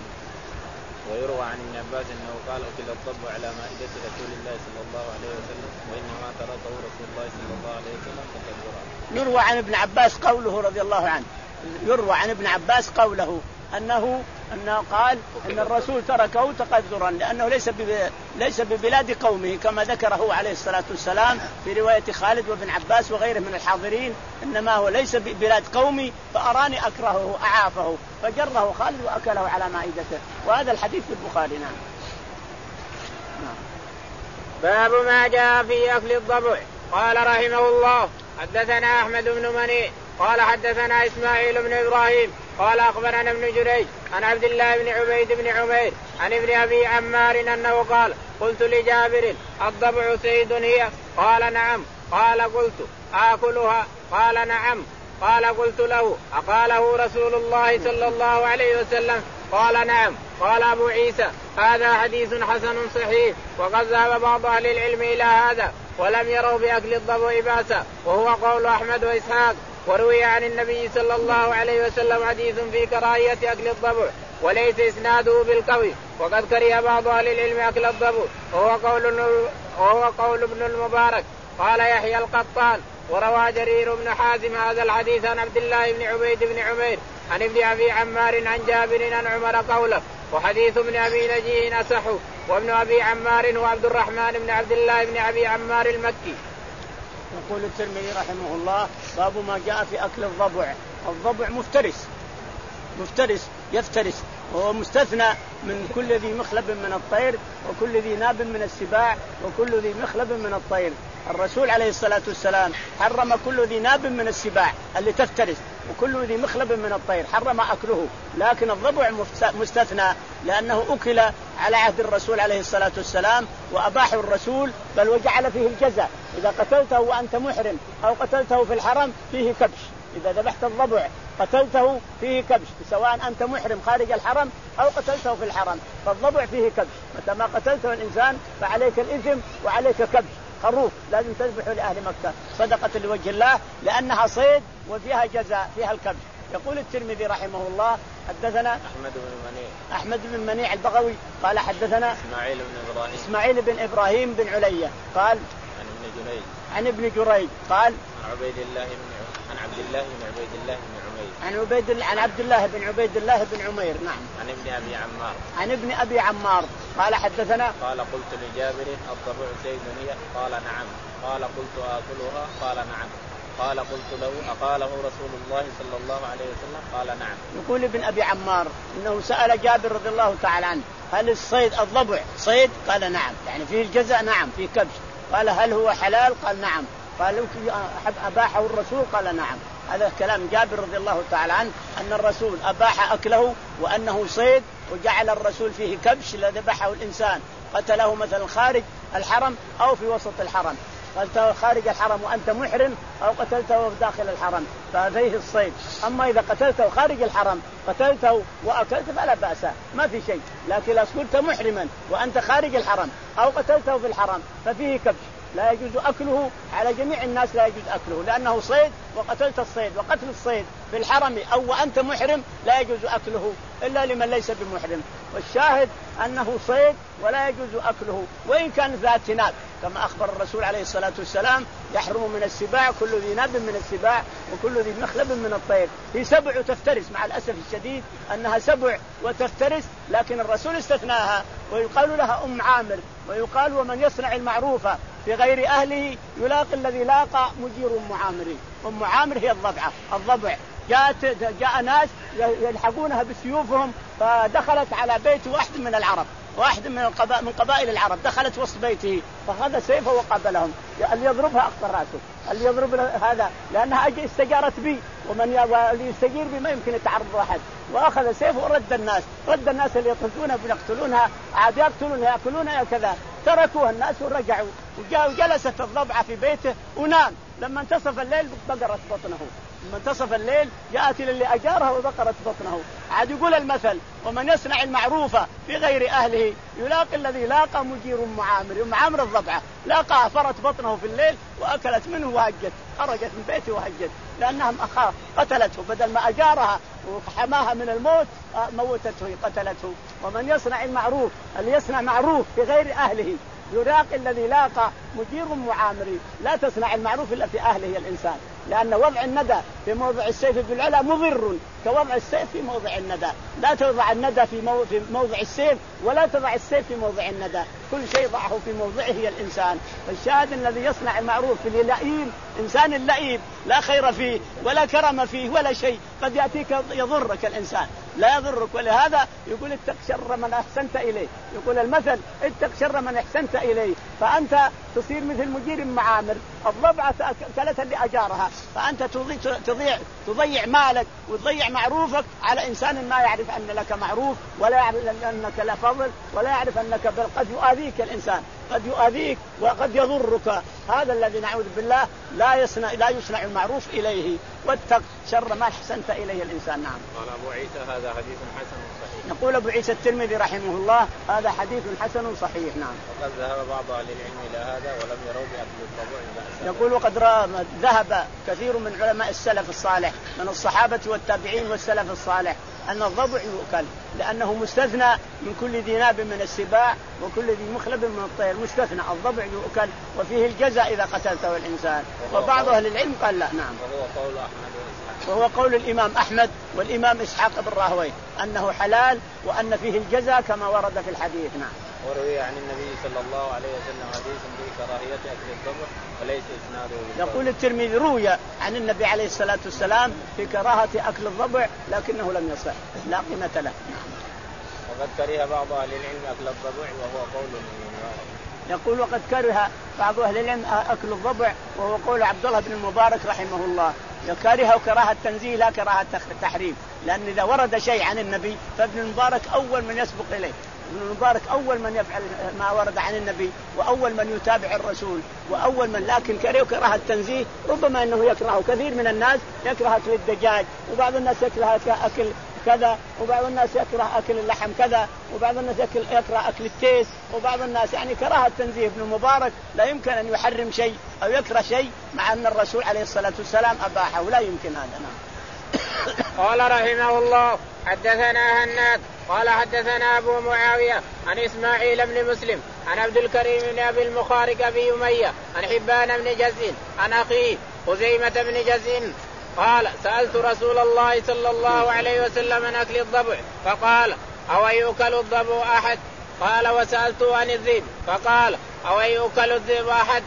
Speaker 1: ويروى عن ابن عباس أنه قال أكل الضب على مائدة رسول الله صلى الله عليه وسلم وإنما تركه رسول الله صلى الله عليه وسلم فتكبر.
Speaker 2: يروى عن ابن عباس قوله رضي الله عنه، يروى عن ابن عباس قوله أنه أنه قال أن الرسول تركه تقدرا لأنه ليس ليس ببلاد قومه كما ذكره عليه الصلاة والسلام في رواية خالد وابن عباس وغيره من الحاضرين، إنما هو ليس ببلاد قومي فأراني أكرهه أعافه فجره خالد وأكله على مائدته. وهذا الحديث في البخاري. نعم.
Speaker 1: باب ما جاء في أكل الضبع. قال رحمه الله حدثنا أحمد بن مني قال حدثنا إسماعيل بن إبراهيم قال أخبرنا ابن جريج عن عبد الله بن عبيد بن عمير عن ابن أبي عمار أنه قال قلت لجابر الضبع سيد هي؟ قال نعم. قال قلت آكلها؟ قال نعم. قال قلت له أقاله رسول الله صلى الله عليه وسلم؟ قال نعم. قال أبو عيسى هذا حديث حسن صحيح. وقد ذهب بعض أهل العلم إلى هذا ولم يروا بأكل الضبع بأسا، وهو قول أحمد وإسحاق. وروي عن النبي صلى الله عليه وسلم حديث في كراهية أكل الضبع وليس إسناده بالقوي. وقد كره بعض أهل العلم أكل الضبع وهو قول وهو قول ابن المبارك. قال يحيى القطان وروى جرير بن حازم هذا الحديث عن عبد الله بن عبيد بن عمير عن ابن أبي عمار عن جابر عن عمر قوله. وحديث ابن أبي نجيه أصح. وابن أبي عمار هو عبد الرحمن بن عبد الله بن أبي عمار المكي.
Speaker 2: يقول الترمذي رحمه الله باب ما جاء في أكل الضبع. الضبع مفترس مفترس يفترس، وهو مستثنى من كل ذي مخلب من الطير وكل ذي ناب من السباع وكل ذي مخلب من الطير. الرسول عليه الصلاة والسلام حرم كل ذي ناب من السباع اللي تفترس وكل ذي مخلب من الطير حرم أكله، لكن الضبع مستثنى لأنه أكل على عهد الرسول عليه الصلاة والسلام وأباحه الرسول، بل وجعل فيه الجزاء إذا قتلته وأنت محرم أو قتلته في الحرم فيه كبش. إذا ذبحت الضبع قتلته فيه كبش، سواء أنت محرم خارج الحرم أو قتلته في الحرم، فالضبع فيه كبش. متى ما قتلته الإنسان فعليك الإثم وعليك كبش خروف، لازم تذبحه لأهل مكة صدقة لوجه الله، لأنها صيد وفيها جزاء فيها الكبش. يقول الترمذي رحمه الله حدثنا
Speaker 1: أحمد بن منيع
Speaker 2: أحمد بن منيع البغوي قال حدثنا
Speaker 1: إسماعيل بن إبراهيم
Speaker 2: إسماعيل بن إبراهيم بن علية قال
Speaker 1: عن ابن جريج
Speaker 2: عن ابن جريج قال
Speaker 1: عن عبيد الله بن عن عبد الله بن عبيد الله بن عمير
Speaker 2: عن عبيد الله عن عبد الله بن عبيد الله بن عمير نعم
Speaker 1: عن ابن أبي عمار
Speaker 2: عن ابن أبي عمار قال حدثنا
Speaker 1: قال قلت لجابر الضبع سيد هي؟ قال نعم. قال قلت آكلها؟ قال نعم. قال قلت له أقاله رسول الله صلى الله عليه وسلم؟ قال نعم.
Speaker 2: يقول ابن أبي عمار إنه سأل جابر رضي الله تعالى عنه هل الصيد الضبع صيد؟ قال نعم، يعني فيه الجزاء نعم فيه كبش. قال هل هو حلال؟ قال نعم. قال لو أباحه الرسول؟ قال نعم. هذا كلام جابر رضي الله تعالى عنه أن الرسول أباح أكله وأنه صيد، وجعل الرسول فيه كبش لذبحه الإنسان قتله مثلا خارج الحرم أو في وسط الحرم، قتلته خارج الحرم وأنت محرم أو قتلته داخل الحرم ففيه الصيد. أما إذا قتلته خارج الحرم قتلته وأكلت فلا بأس ما في شيء، لكن إذا كنت محرما وأنت خارج الحرم أو قتلته في الحرم ففيه كبش لا يجوز أكله على جميع الناس، لا يجوز أكله لأنه صيد وقتلت الصيد. وقتل الصيد في الحرم أو وأنت محرم لا يجوز أكله إلا لمن ليس بمحرم. والشاهد أنه صيد ولا يجوز أكله وإن كان ذات ناب، كما أخبر الرسول عليه الصلاة والسلام يحرم من السباع كل ذي ناب من السباع وكل ذي مخلب من الطير. في سبع تفترس، مع الأسف الشديد أنها سبع وتفترس، لكن الرسول استثناها ويقال لها أم عامر، ويقال ومن يصنع المعروف في غير أهله يلاقي الذي لاقى مجير أم عامر. أم عامر هي الضبعة الضبع. جاءت جاء ناس يلحقونها بسيوفهم فدخلت على بيت واحد من العرب، واحد من القبائل من قبائل العرب، دخلت وسط بيته فأخذ سيفه وقابلهم. اللي يضربها أقطع رأسه، اللي يضرب هذا لأنها أجي استجارت بي، ومن يستجير بي ما يمكن يتعرض أحد. وأخذ سيفه ورد الناس، رد الناس اللي يقتلونها بيقتلونها عاد يقتلونها يأكلونها كذا، تركوها الناس ورجعوا. وجاء وجلست الضبعة في بيته ونام. لما انتصف الليل بقرت بطنه، لما انتصف الليل جاءت للي أجارها وبقرت بطنه. عاد يقول المثل ومن يصنع المعروف في غير أهله يلاقي الذي لاقى مجير أم عامر. أم عامر الضبعة لاقاها فرت بطنه في الليل وأكلت منه وهجت، خرجت من بيته وهجت لأنها أخاف قتلته، بدل ما أجارها وحماها من الموت موتته قتلته. ومن يصنع المعروف، اللي يصنع معروف في غير أهله يلاقي الذي لاقى مجير أم عامر. لا تصنع المعروف إلا في أهله الإنسان، لأن وضع الندى في موضع السيف بالعلا مضر كوضع السيف في موضع الندى. لا توضع الندى في, مو... في موضع السيف ولا تضع السيف في موضع الندى، كل شيء ضعه في موضعه الإنسان. فالشاهد الذي يصنع المعروف في اللئيم، إنسان اللئيم لا خير فيه ولا كرم فيه ولا شيء، قد يأتيك يضرك الإنسان لا يضرك. ولهذا يقول اتق شر من أحسنت إليه، يقول المثل اتق شر من أحسنت إليه. فأنت تصير مثل مجير أم عامر، الضبعة أكلت اللي أجارها، فأنت تضيع تضيع مالك وتضيع معروفك على إنسان ما يعرف أن لك معروف ولا يعرف أنك لا فضل ولا يعرف أنك بل قد يؤذيك الإنسان، قد يؤذيك وقد يضرك. هذا الذي نعوذ بالله لا يصنع لا يصنع المعروف إليه، واتق شر ما أحسنت إليه الإنسان. نعم.
Speaker 1: قال أبو عيسى هذا حديث حسن صحيح.
Speaker 2: يقول أبو عيسى الترمذي رحمه الله هذا حديث حسن صحيح. نعم.
Speaker 1: وقد ذهب بعض أهل العلم إلى هذا ولم يروا بأكل الضبع بأسا.
Speaker 2: يقول وقد ذهب كثير من علماء السلف الصالح من الصحابة والتابعين والسلف الصالح أن الضبع يؤكل، لأنه مستثنى من كل ذي ناب من السباع وكل ذي مخلب من الطير، مستثنى الضبع يؤكل وفيه الجزاء إذا قتلته الإنسان. وبعض أهل العلم قال لا. نعم.
Speaker 1: وهو قول أحمد وإسحاق،
Speaker 2: وهو قول الإمام أحمد والإمام إسحاق بن راهويه أنه حلال وأن فيه الجزاء كما ورد في الحديث. نعم.
Speaker 1: وروي عن النبي صلى الله عليه وسلم حديث في كراهية أكل الضبع وليس إسناده.
Speaker 2: يقول الترمذي روي عن النبي عليه الصلاة والسلام في كراهة أكل الضبع لكنه لم يصح، لا قيمة له. نعم.
Speaker 1: وقد كره بعض أهل العلم أكل الضبع وهو قول المبارك.
Speaker 2: يقول وقد كره بعض أهل العلم أكل الضبع وهو قول عبد الله بن المبارك رحمه الله. يكره كراهة تنزيه لا كراهة تحريم، لأن إذا ورد شيء عن النبي فابن المبارك أول من يسبق إليه، ابن المبارك أول من يفعل ما ورد عن النبي، وأول من يتابع الرسول، وأول من لكن كره التنزيه. ربما أنه يكره، كثير من الناس يكره أكل الدجاج، وبعض الناس يكره أكل كذا، وبعض الناس يكره أكل اللحم كذا، وبعض الناس يكره أكل التيس، وبعض الناس يعني كراهة التنزيه. ابن المبارك لا يمكن أن يحرم شيء أو يكره شيء مع أن الرسول عليه الصلاة والسلام أباحه، ولا يمكن هذا.
Speaker 1: قال رحمه الله حدثنا هناد قال حدثنا أبو معاوية عن إسماعيل بن مسلم عن عبد الكريم بن أبي المخارق أبي أمية عن حبان بن جزء عن أخيه خزيمة بن جزء قال سألت رسول الله صلى الله عليه وسلم عن أكل الضبع فقال أو يؤكل الضبع أحد؟ قال وسألته عن الذئب فقال أو يؤكل الذئب أحد؟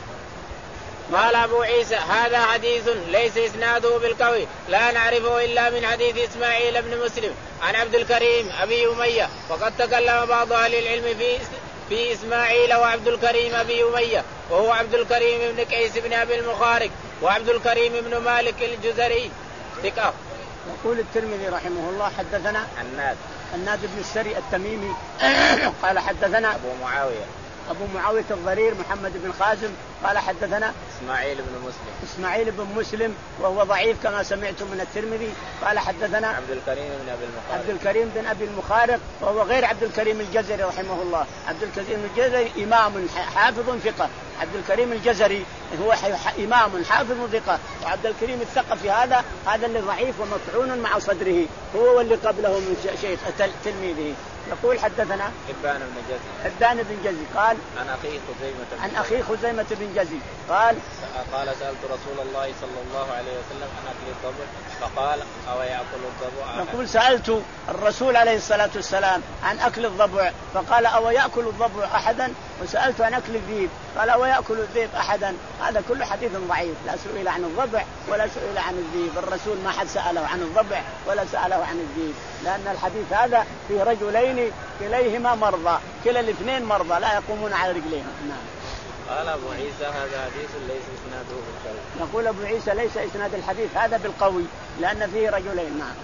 Speaker 1: قال أبو عيسى هذا حديث ليس إسناده بالقوي، لا نعرفه إلا من حديث إسماعيل بن مسلم عن عبد الكريم أبي أمية، وقد تكلم بعض أهل العلم في في إسماعيل وعبد الكريم أبي أمية، وهو عبد الكريم بن قيس بن أبي المخارق وعبد الكريم بن مالك الجزري ثقة.
Speaker 2: يقول الترمذي رحمه الله حدثنا
Speaker 1: الناد
Speaker 2: الناد بن السري التميمي قال حدثنا
Speaker 1: أبو معاوية
Speaker 2: أبو معاوية الضرير محمد بن خازم قال حدثنا
Speaker 1: إسماعيل بن مسلم
Speaker 2: إسماعيل بن مسلم وهو ضعيف كما سمعتم من الترمذي. قال حدثنا
Speaker 1: عبد الكريم بن أبي المخارق
Speaker 2: عبد الكريم بن أبي المخارق وهو غير عبد الكريم الجزري رحمه الله. عبد الكريم الجزري إمام حافظ ثقة، عبد الكريم الجزري هو إمام حافظ ثقة، وعبد الكريم الثقفي هذا هذا اللي ضعيف ومطعون مع صدره، هو واللي قبله من شيخ تلميذه. يقول حدثنا
Speaker 1: حبان بن جزي
Speaker 2: حبان بن جزي قال
Speaker 1: عن أخيه خزيمة
Speaker 2: عن أخيه خزيمة بن جزي قال
Speaker 1: قال سألت رسول الله صلى الله عليه وسلم عن أكل الضبع فقال أو يأكل الضبع؟
Speaker 2: يقول سألت الرسول عليه الصلاة والسلام عن أكل الضبع فقال أو يأكل الضبع أحدا، وسألت عن أكل الذيب قال أو يأكل الذيب أحدا. هذا كله حديث ضعيف، لا سئل عن الضبع ولا سئل عن الذيب، الرسول ما حد سأله عن الضبع ولا سأله عن الذيب، لأن الحديث هذا فيه رجلين كليهما مرضى، كلا الاثنين مرضى لا يقومون على رجليهم. نعم.
Speaker 1: قال أبو عيسى هذا حديث ليس إسناده بالقوي.
Speaker 2: يقول أبو عيسى ليس إسناد الحديث هذا بالقوي لأن فيه رجلين. نعم.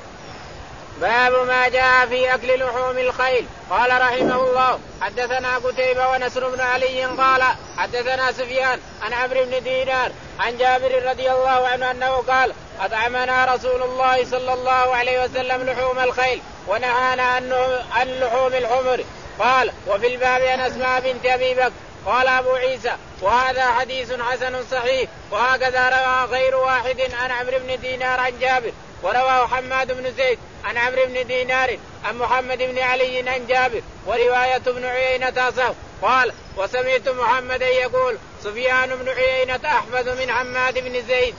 Speaker 1: باب ما جاء في أكل لحوم الخيل. قال رحمه الله حدثنا قتيبة ونصر بن علي قال حدثنا سفيان عن عمرو بن دينار عن جابر رضي الله عنه أنه قال أطعمنا رسول الله صلى الله عليه وسلم لحوم الخيل ونهانا عن لحوم الحمر. قال وفي الباب عن أسماء بنت أبي بكر. قال أبو عيسى وهذا حديث حسن صحيح، وهكذا روى غير واحد عن عمرو بن دينار عن جابر، ورواه حماد بن زيد عن عمرو بن دينار عن محمد بن علي عن جابر، ورواية ابن عيينة أصح. قال وسمعت محمدا يقول سفيان بن عيينة أحفظ من حماد بن زيد.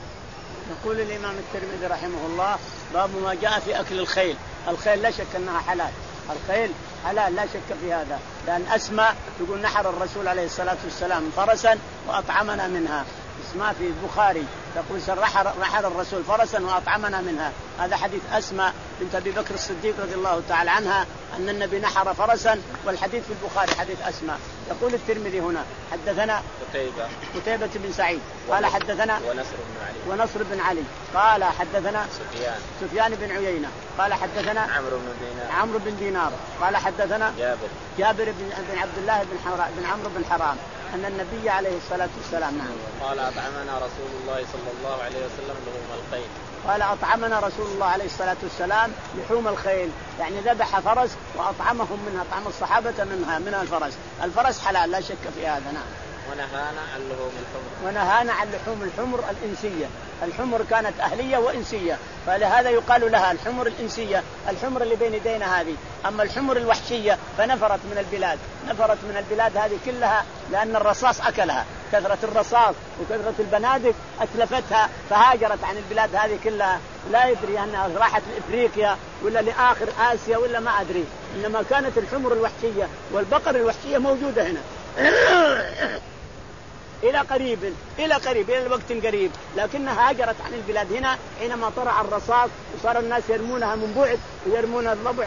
Speaker 2: يقول الإمام الترمذي رحمه الله باب ما جاء في أكل الخيل. الخيل لا شك أنها حلال، الخيل حلال لا شك في هذا، لأن أسماء تقول نحر الرسول عليه الصلاة والسلام فرسا وأطعمنا منها. اسماء في البخاري تقول نحر الرسول فرسا وأطعمنا منها، هذا حديث أسماء بنت أبي بكر الصديق رضي الله تعالى عنها أن النبي نحر فرسا، والحديث في البخاري حديث أسماء. يقول الترمذي هنا حدثنا
Speaker 1: قتيبة
Speaker 2: قتيبة بن سعيد قال حدثنا
Speaker 1: ونصر بن علي
Speaker 2: ونصر بن علي قال حدثنا
Speaker 1: سفيان
Speaker 2: سفيان بن عيينة قال حدثنا
Speaker 1: عمرو بن دينار
Speaker 2: عمرو بن دينار قال حدثنا
Speaker 1: جابر
Speaker 2: جابر بن عبد الله بن حرام بن عمرو بن حرام أن النبي عليه الصلاة والسلام نعم
Speaker 1: قال أطعمنا رسول الله صلى الله عليه وسلم لحوم الخيل.
Speaker 2: قال أطعمنا رسول الله عليه الصلاة والسلام لحوم الخيل، يعني ذبح فرس وأطعمهم منها، طعم الصحابة منها من الفرس. الفرس حلال لا شك في هذا. نعم.
Speaker 1: ونهانا عن لحوم الحمر
Speaker 2: ونهانا عن لحوم الحمر الإنسية. الحمر كانت أهلية وإنسية، فلهذا يقال لها الحمر الإنسية، الحمر اللي بين يدينا هذه. أما الحمر الوحشية فنفرت من البلاد، نفرت من البلاد هذه كلها لأن الرصاص أكلها، كثرة الرصاص وكثرة البنادق أتلفتها فهاجرت عن البلاد هذه كلها، لا يدري أنها راحت لإفريقيا ولا لآخر آسيا ولا ما أدري، إنما كانت الحمر الوحشية والبقر الوحشية موجودة هنا إلى قريب إلى قريب إلى وقت قريب، لكنها هاجرت عن البلاد هنا حينما طرع الرصاص وصار الناس يرمونها من بعد ويرمون الضبع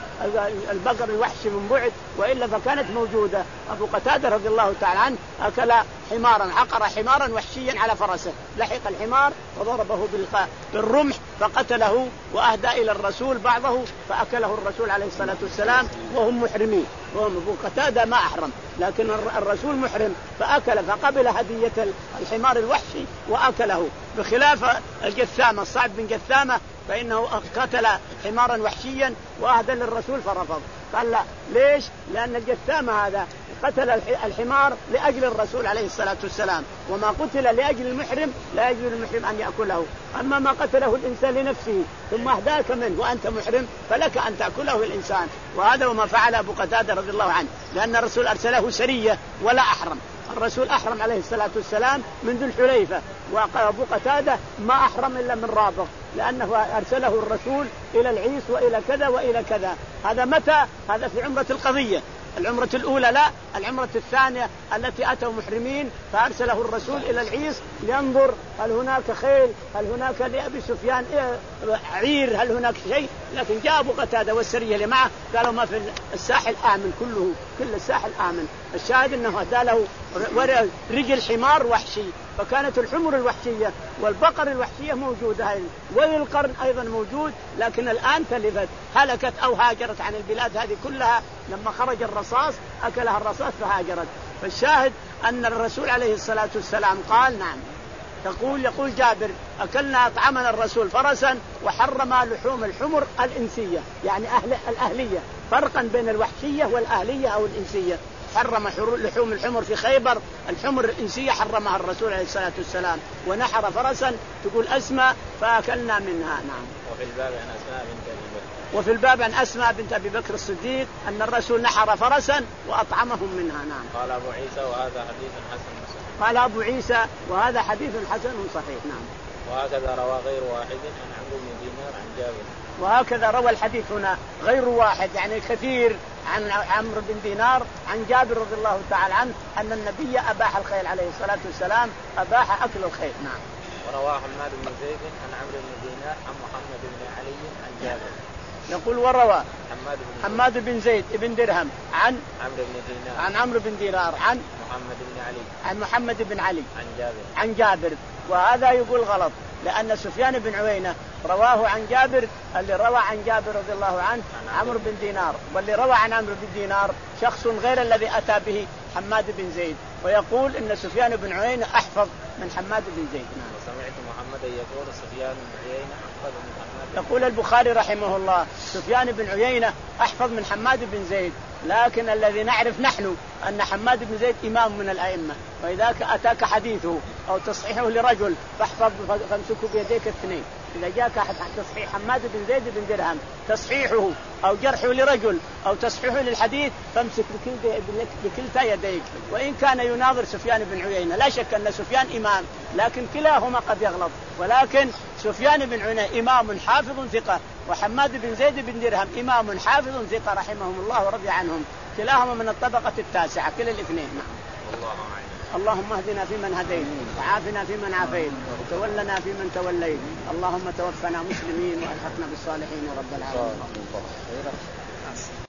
Speaker 2: البقر الوحشي من بعد، وإلا فكانت موجودة. أبو قتادة رضي الله تعالى عنه أكل حمارا، عقر حمارا وحشيا على فرسه، لحق الحمار وضربه بالرمح فقتله وأهدى إلى الرسول بعضه فأكله الرسول عليه الصلاة والسلام وهم محرمين. وهم أبو قتادة ما أحرم لكن الرسول محرم فأكل فقبل هدية الحمار الوحشي وأكله، بخلاف الجثامة الصعب بن جثامة فإنه قتل حمارا وحشيا وأهدى للرسول فرفض. قال لا، ليش؟ لأن الجثامة هذا قتل الحمار لأجل الرسول عليه الصلاة والسلام، وما قتل لأجل المحرم لا يجوز للمحرم أن يأكله. أما ما قتله الإنسان لنفسه ثم أهداك منه وأنت محرم فلك أن تأكله الإنسان، وهذا وما فعل أبو قتادة رضي الله عنه، لأن الرسول أرسله سرية ولا أحرم. الرسول أحرم عليه الصلاة والسلام من ذو الحليفة، وأبو قتادة ما أحرم إلا من رابغ، لأنه أرسله الرسول إلى العيس وإلى كذا وإلى كذا. هذا متى؟ هذا في عمرة القضية، العمرة الأولى لا، العمرة الثانية التي أتوا محرمين فأرسله الرسول إلى العيس لينظر هل هناك خيل، هل هناك لأبي سفيان عير، هل هناك شيء. لكن جاء أبو قتادة والسرية اللي معه قالوا ما في الساحل آمن كله، كل الساحل آمن. الشاهد أنه أهدى له رجل حمار وحشي، فكانت الحمر الوحشية والبقر الوحشية موجودة، وذي القرن أيضا موجود، لكن الآن تلفت هلكت أو هاجرت عن البلاد هذه كلها. لما خرج الرصاص أكلها الرصاص فهاجرت. فالشاهد أن الرسول عليه الصلاة والسلام قال نعم، يقول يقول جابر أكلنا أطعمنا الرسول فرسا وحرم لحوم الحمر الإنسية، يعني أهل الأهلية، فرقا بين الوحشية والأهلية أو الإنسية. حرم لحوم الحمر في خيبر، الحمر الإنسية حرمها الرسول عليه الصلاة والسلام، ونحر فرسا تقول أسماء فأكلنا منها. نعم.
Speaker 1: وفي الباب عن أسماء بنت أبي بكر
Speaker 2: وفي الباب عن أسماء بنت أبي بكر الصديق أن الرسول نحر فرسا وأطعمهم منها. نعم.
Speaker 1: قال أبو عيسى وهذا حديث حسن صحيح.
Speaker 2: قال أبو عيسى وهذا حديث حسن صحيح. نعم.
Speaker 1: وهكذا روى غير واحد عن عمرو بن دينار عن جابر.
Speaker 2: وهكذا روى الحديث هنا غير واحد يعني كثير عن عمرو بن دينار عن جابر رضي الله تعالى عنه أن النبي أباح الخيل عليه الصلاة والسلام، أباح أكل الخيل. نعم.
Speaker 1: ورواه حماد بن زيد عن عمرو بن دينار عن محمد بن علي عن جابر.
Speaker 2: يقول وروى
Speaker 1: حماد بن,
Speaker 2: حماد بن زيد بن درهم عن
Speaker 1: عمرو بن دينار
Speaker 2: عن عمرو بن دينار عن
Speaker 1: محمد بن علي
Speaker 2: عن محمد بن علي
Speaker 1: عن جابر
Speaker 2: عن جابر. وهذا يقول غلط، لأن سفيان بن عيينة رواه عن جابر، اللي روى عن جابر رضي الله عنه عمرو بن دينار، واللي روى عن عمرو بن دينار شخص غير الذي أتى به حماد بن زيد، ويقول إن سفيان بن عيينة أحفظ من حماد بن زيد. نعم.
Speaker 1: وسمعت محمد يقول سفيان بن عيينة أحفظ من حماد.
Speaker 2: يقول البخاري رحمه الله سفيان بن عيينة أحفظ من حماد بن زيد، لكن الذي نعرف نحن أن حماد بن زيد إمام من الأئمة، وإذا أتاك حديثه أو تصحيحه لرجل فاحفظ فامسكه بيديك الاثنين. إذا جاءك تصحيح حماد بن زيد بن درهم تصحيحه أو جرحه لرجل أو تصحيحه للحديث فامسك بكلتا يديك، وإن كان يناظر سفيان بن عيينة. لا شك أن سفيان إمام، لكن كلاهما قد يغلط، ولكن سفيان بن عيينة إمام حافظ ثقة، وحماد بن زيد بن درهم إمام حافظ ثقة رحمهم الله ورضي عنهم، كلاهما من الطبقة التاسعة كلا الاثنين. اللهم اهدنا فيمن هديت، وعافنا فيمن عافيت، وتولنا فيمن توليت، اللهم توفنا مسلمين والحقنا بالصالحين يا رب العالمين.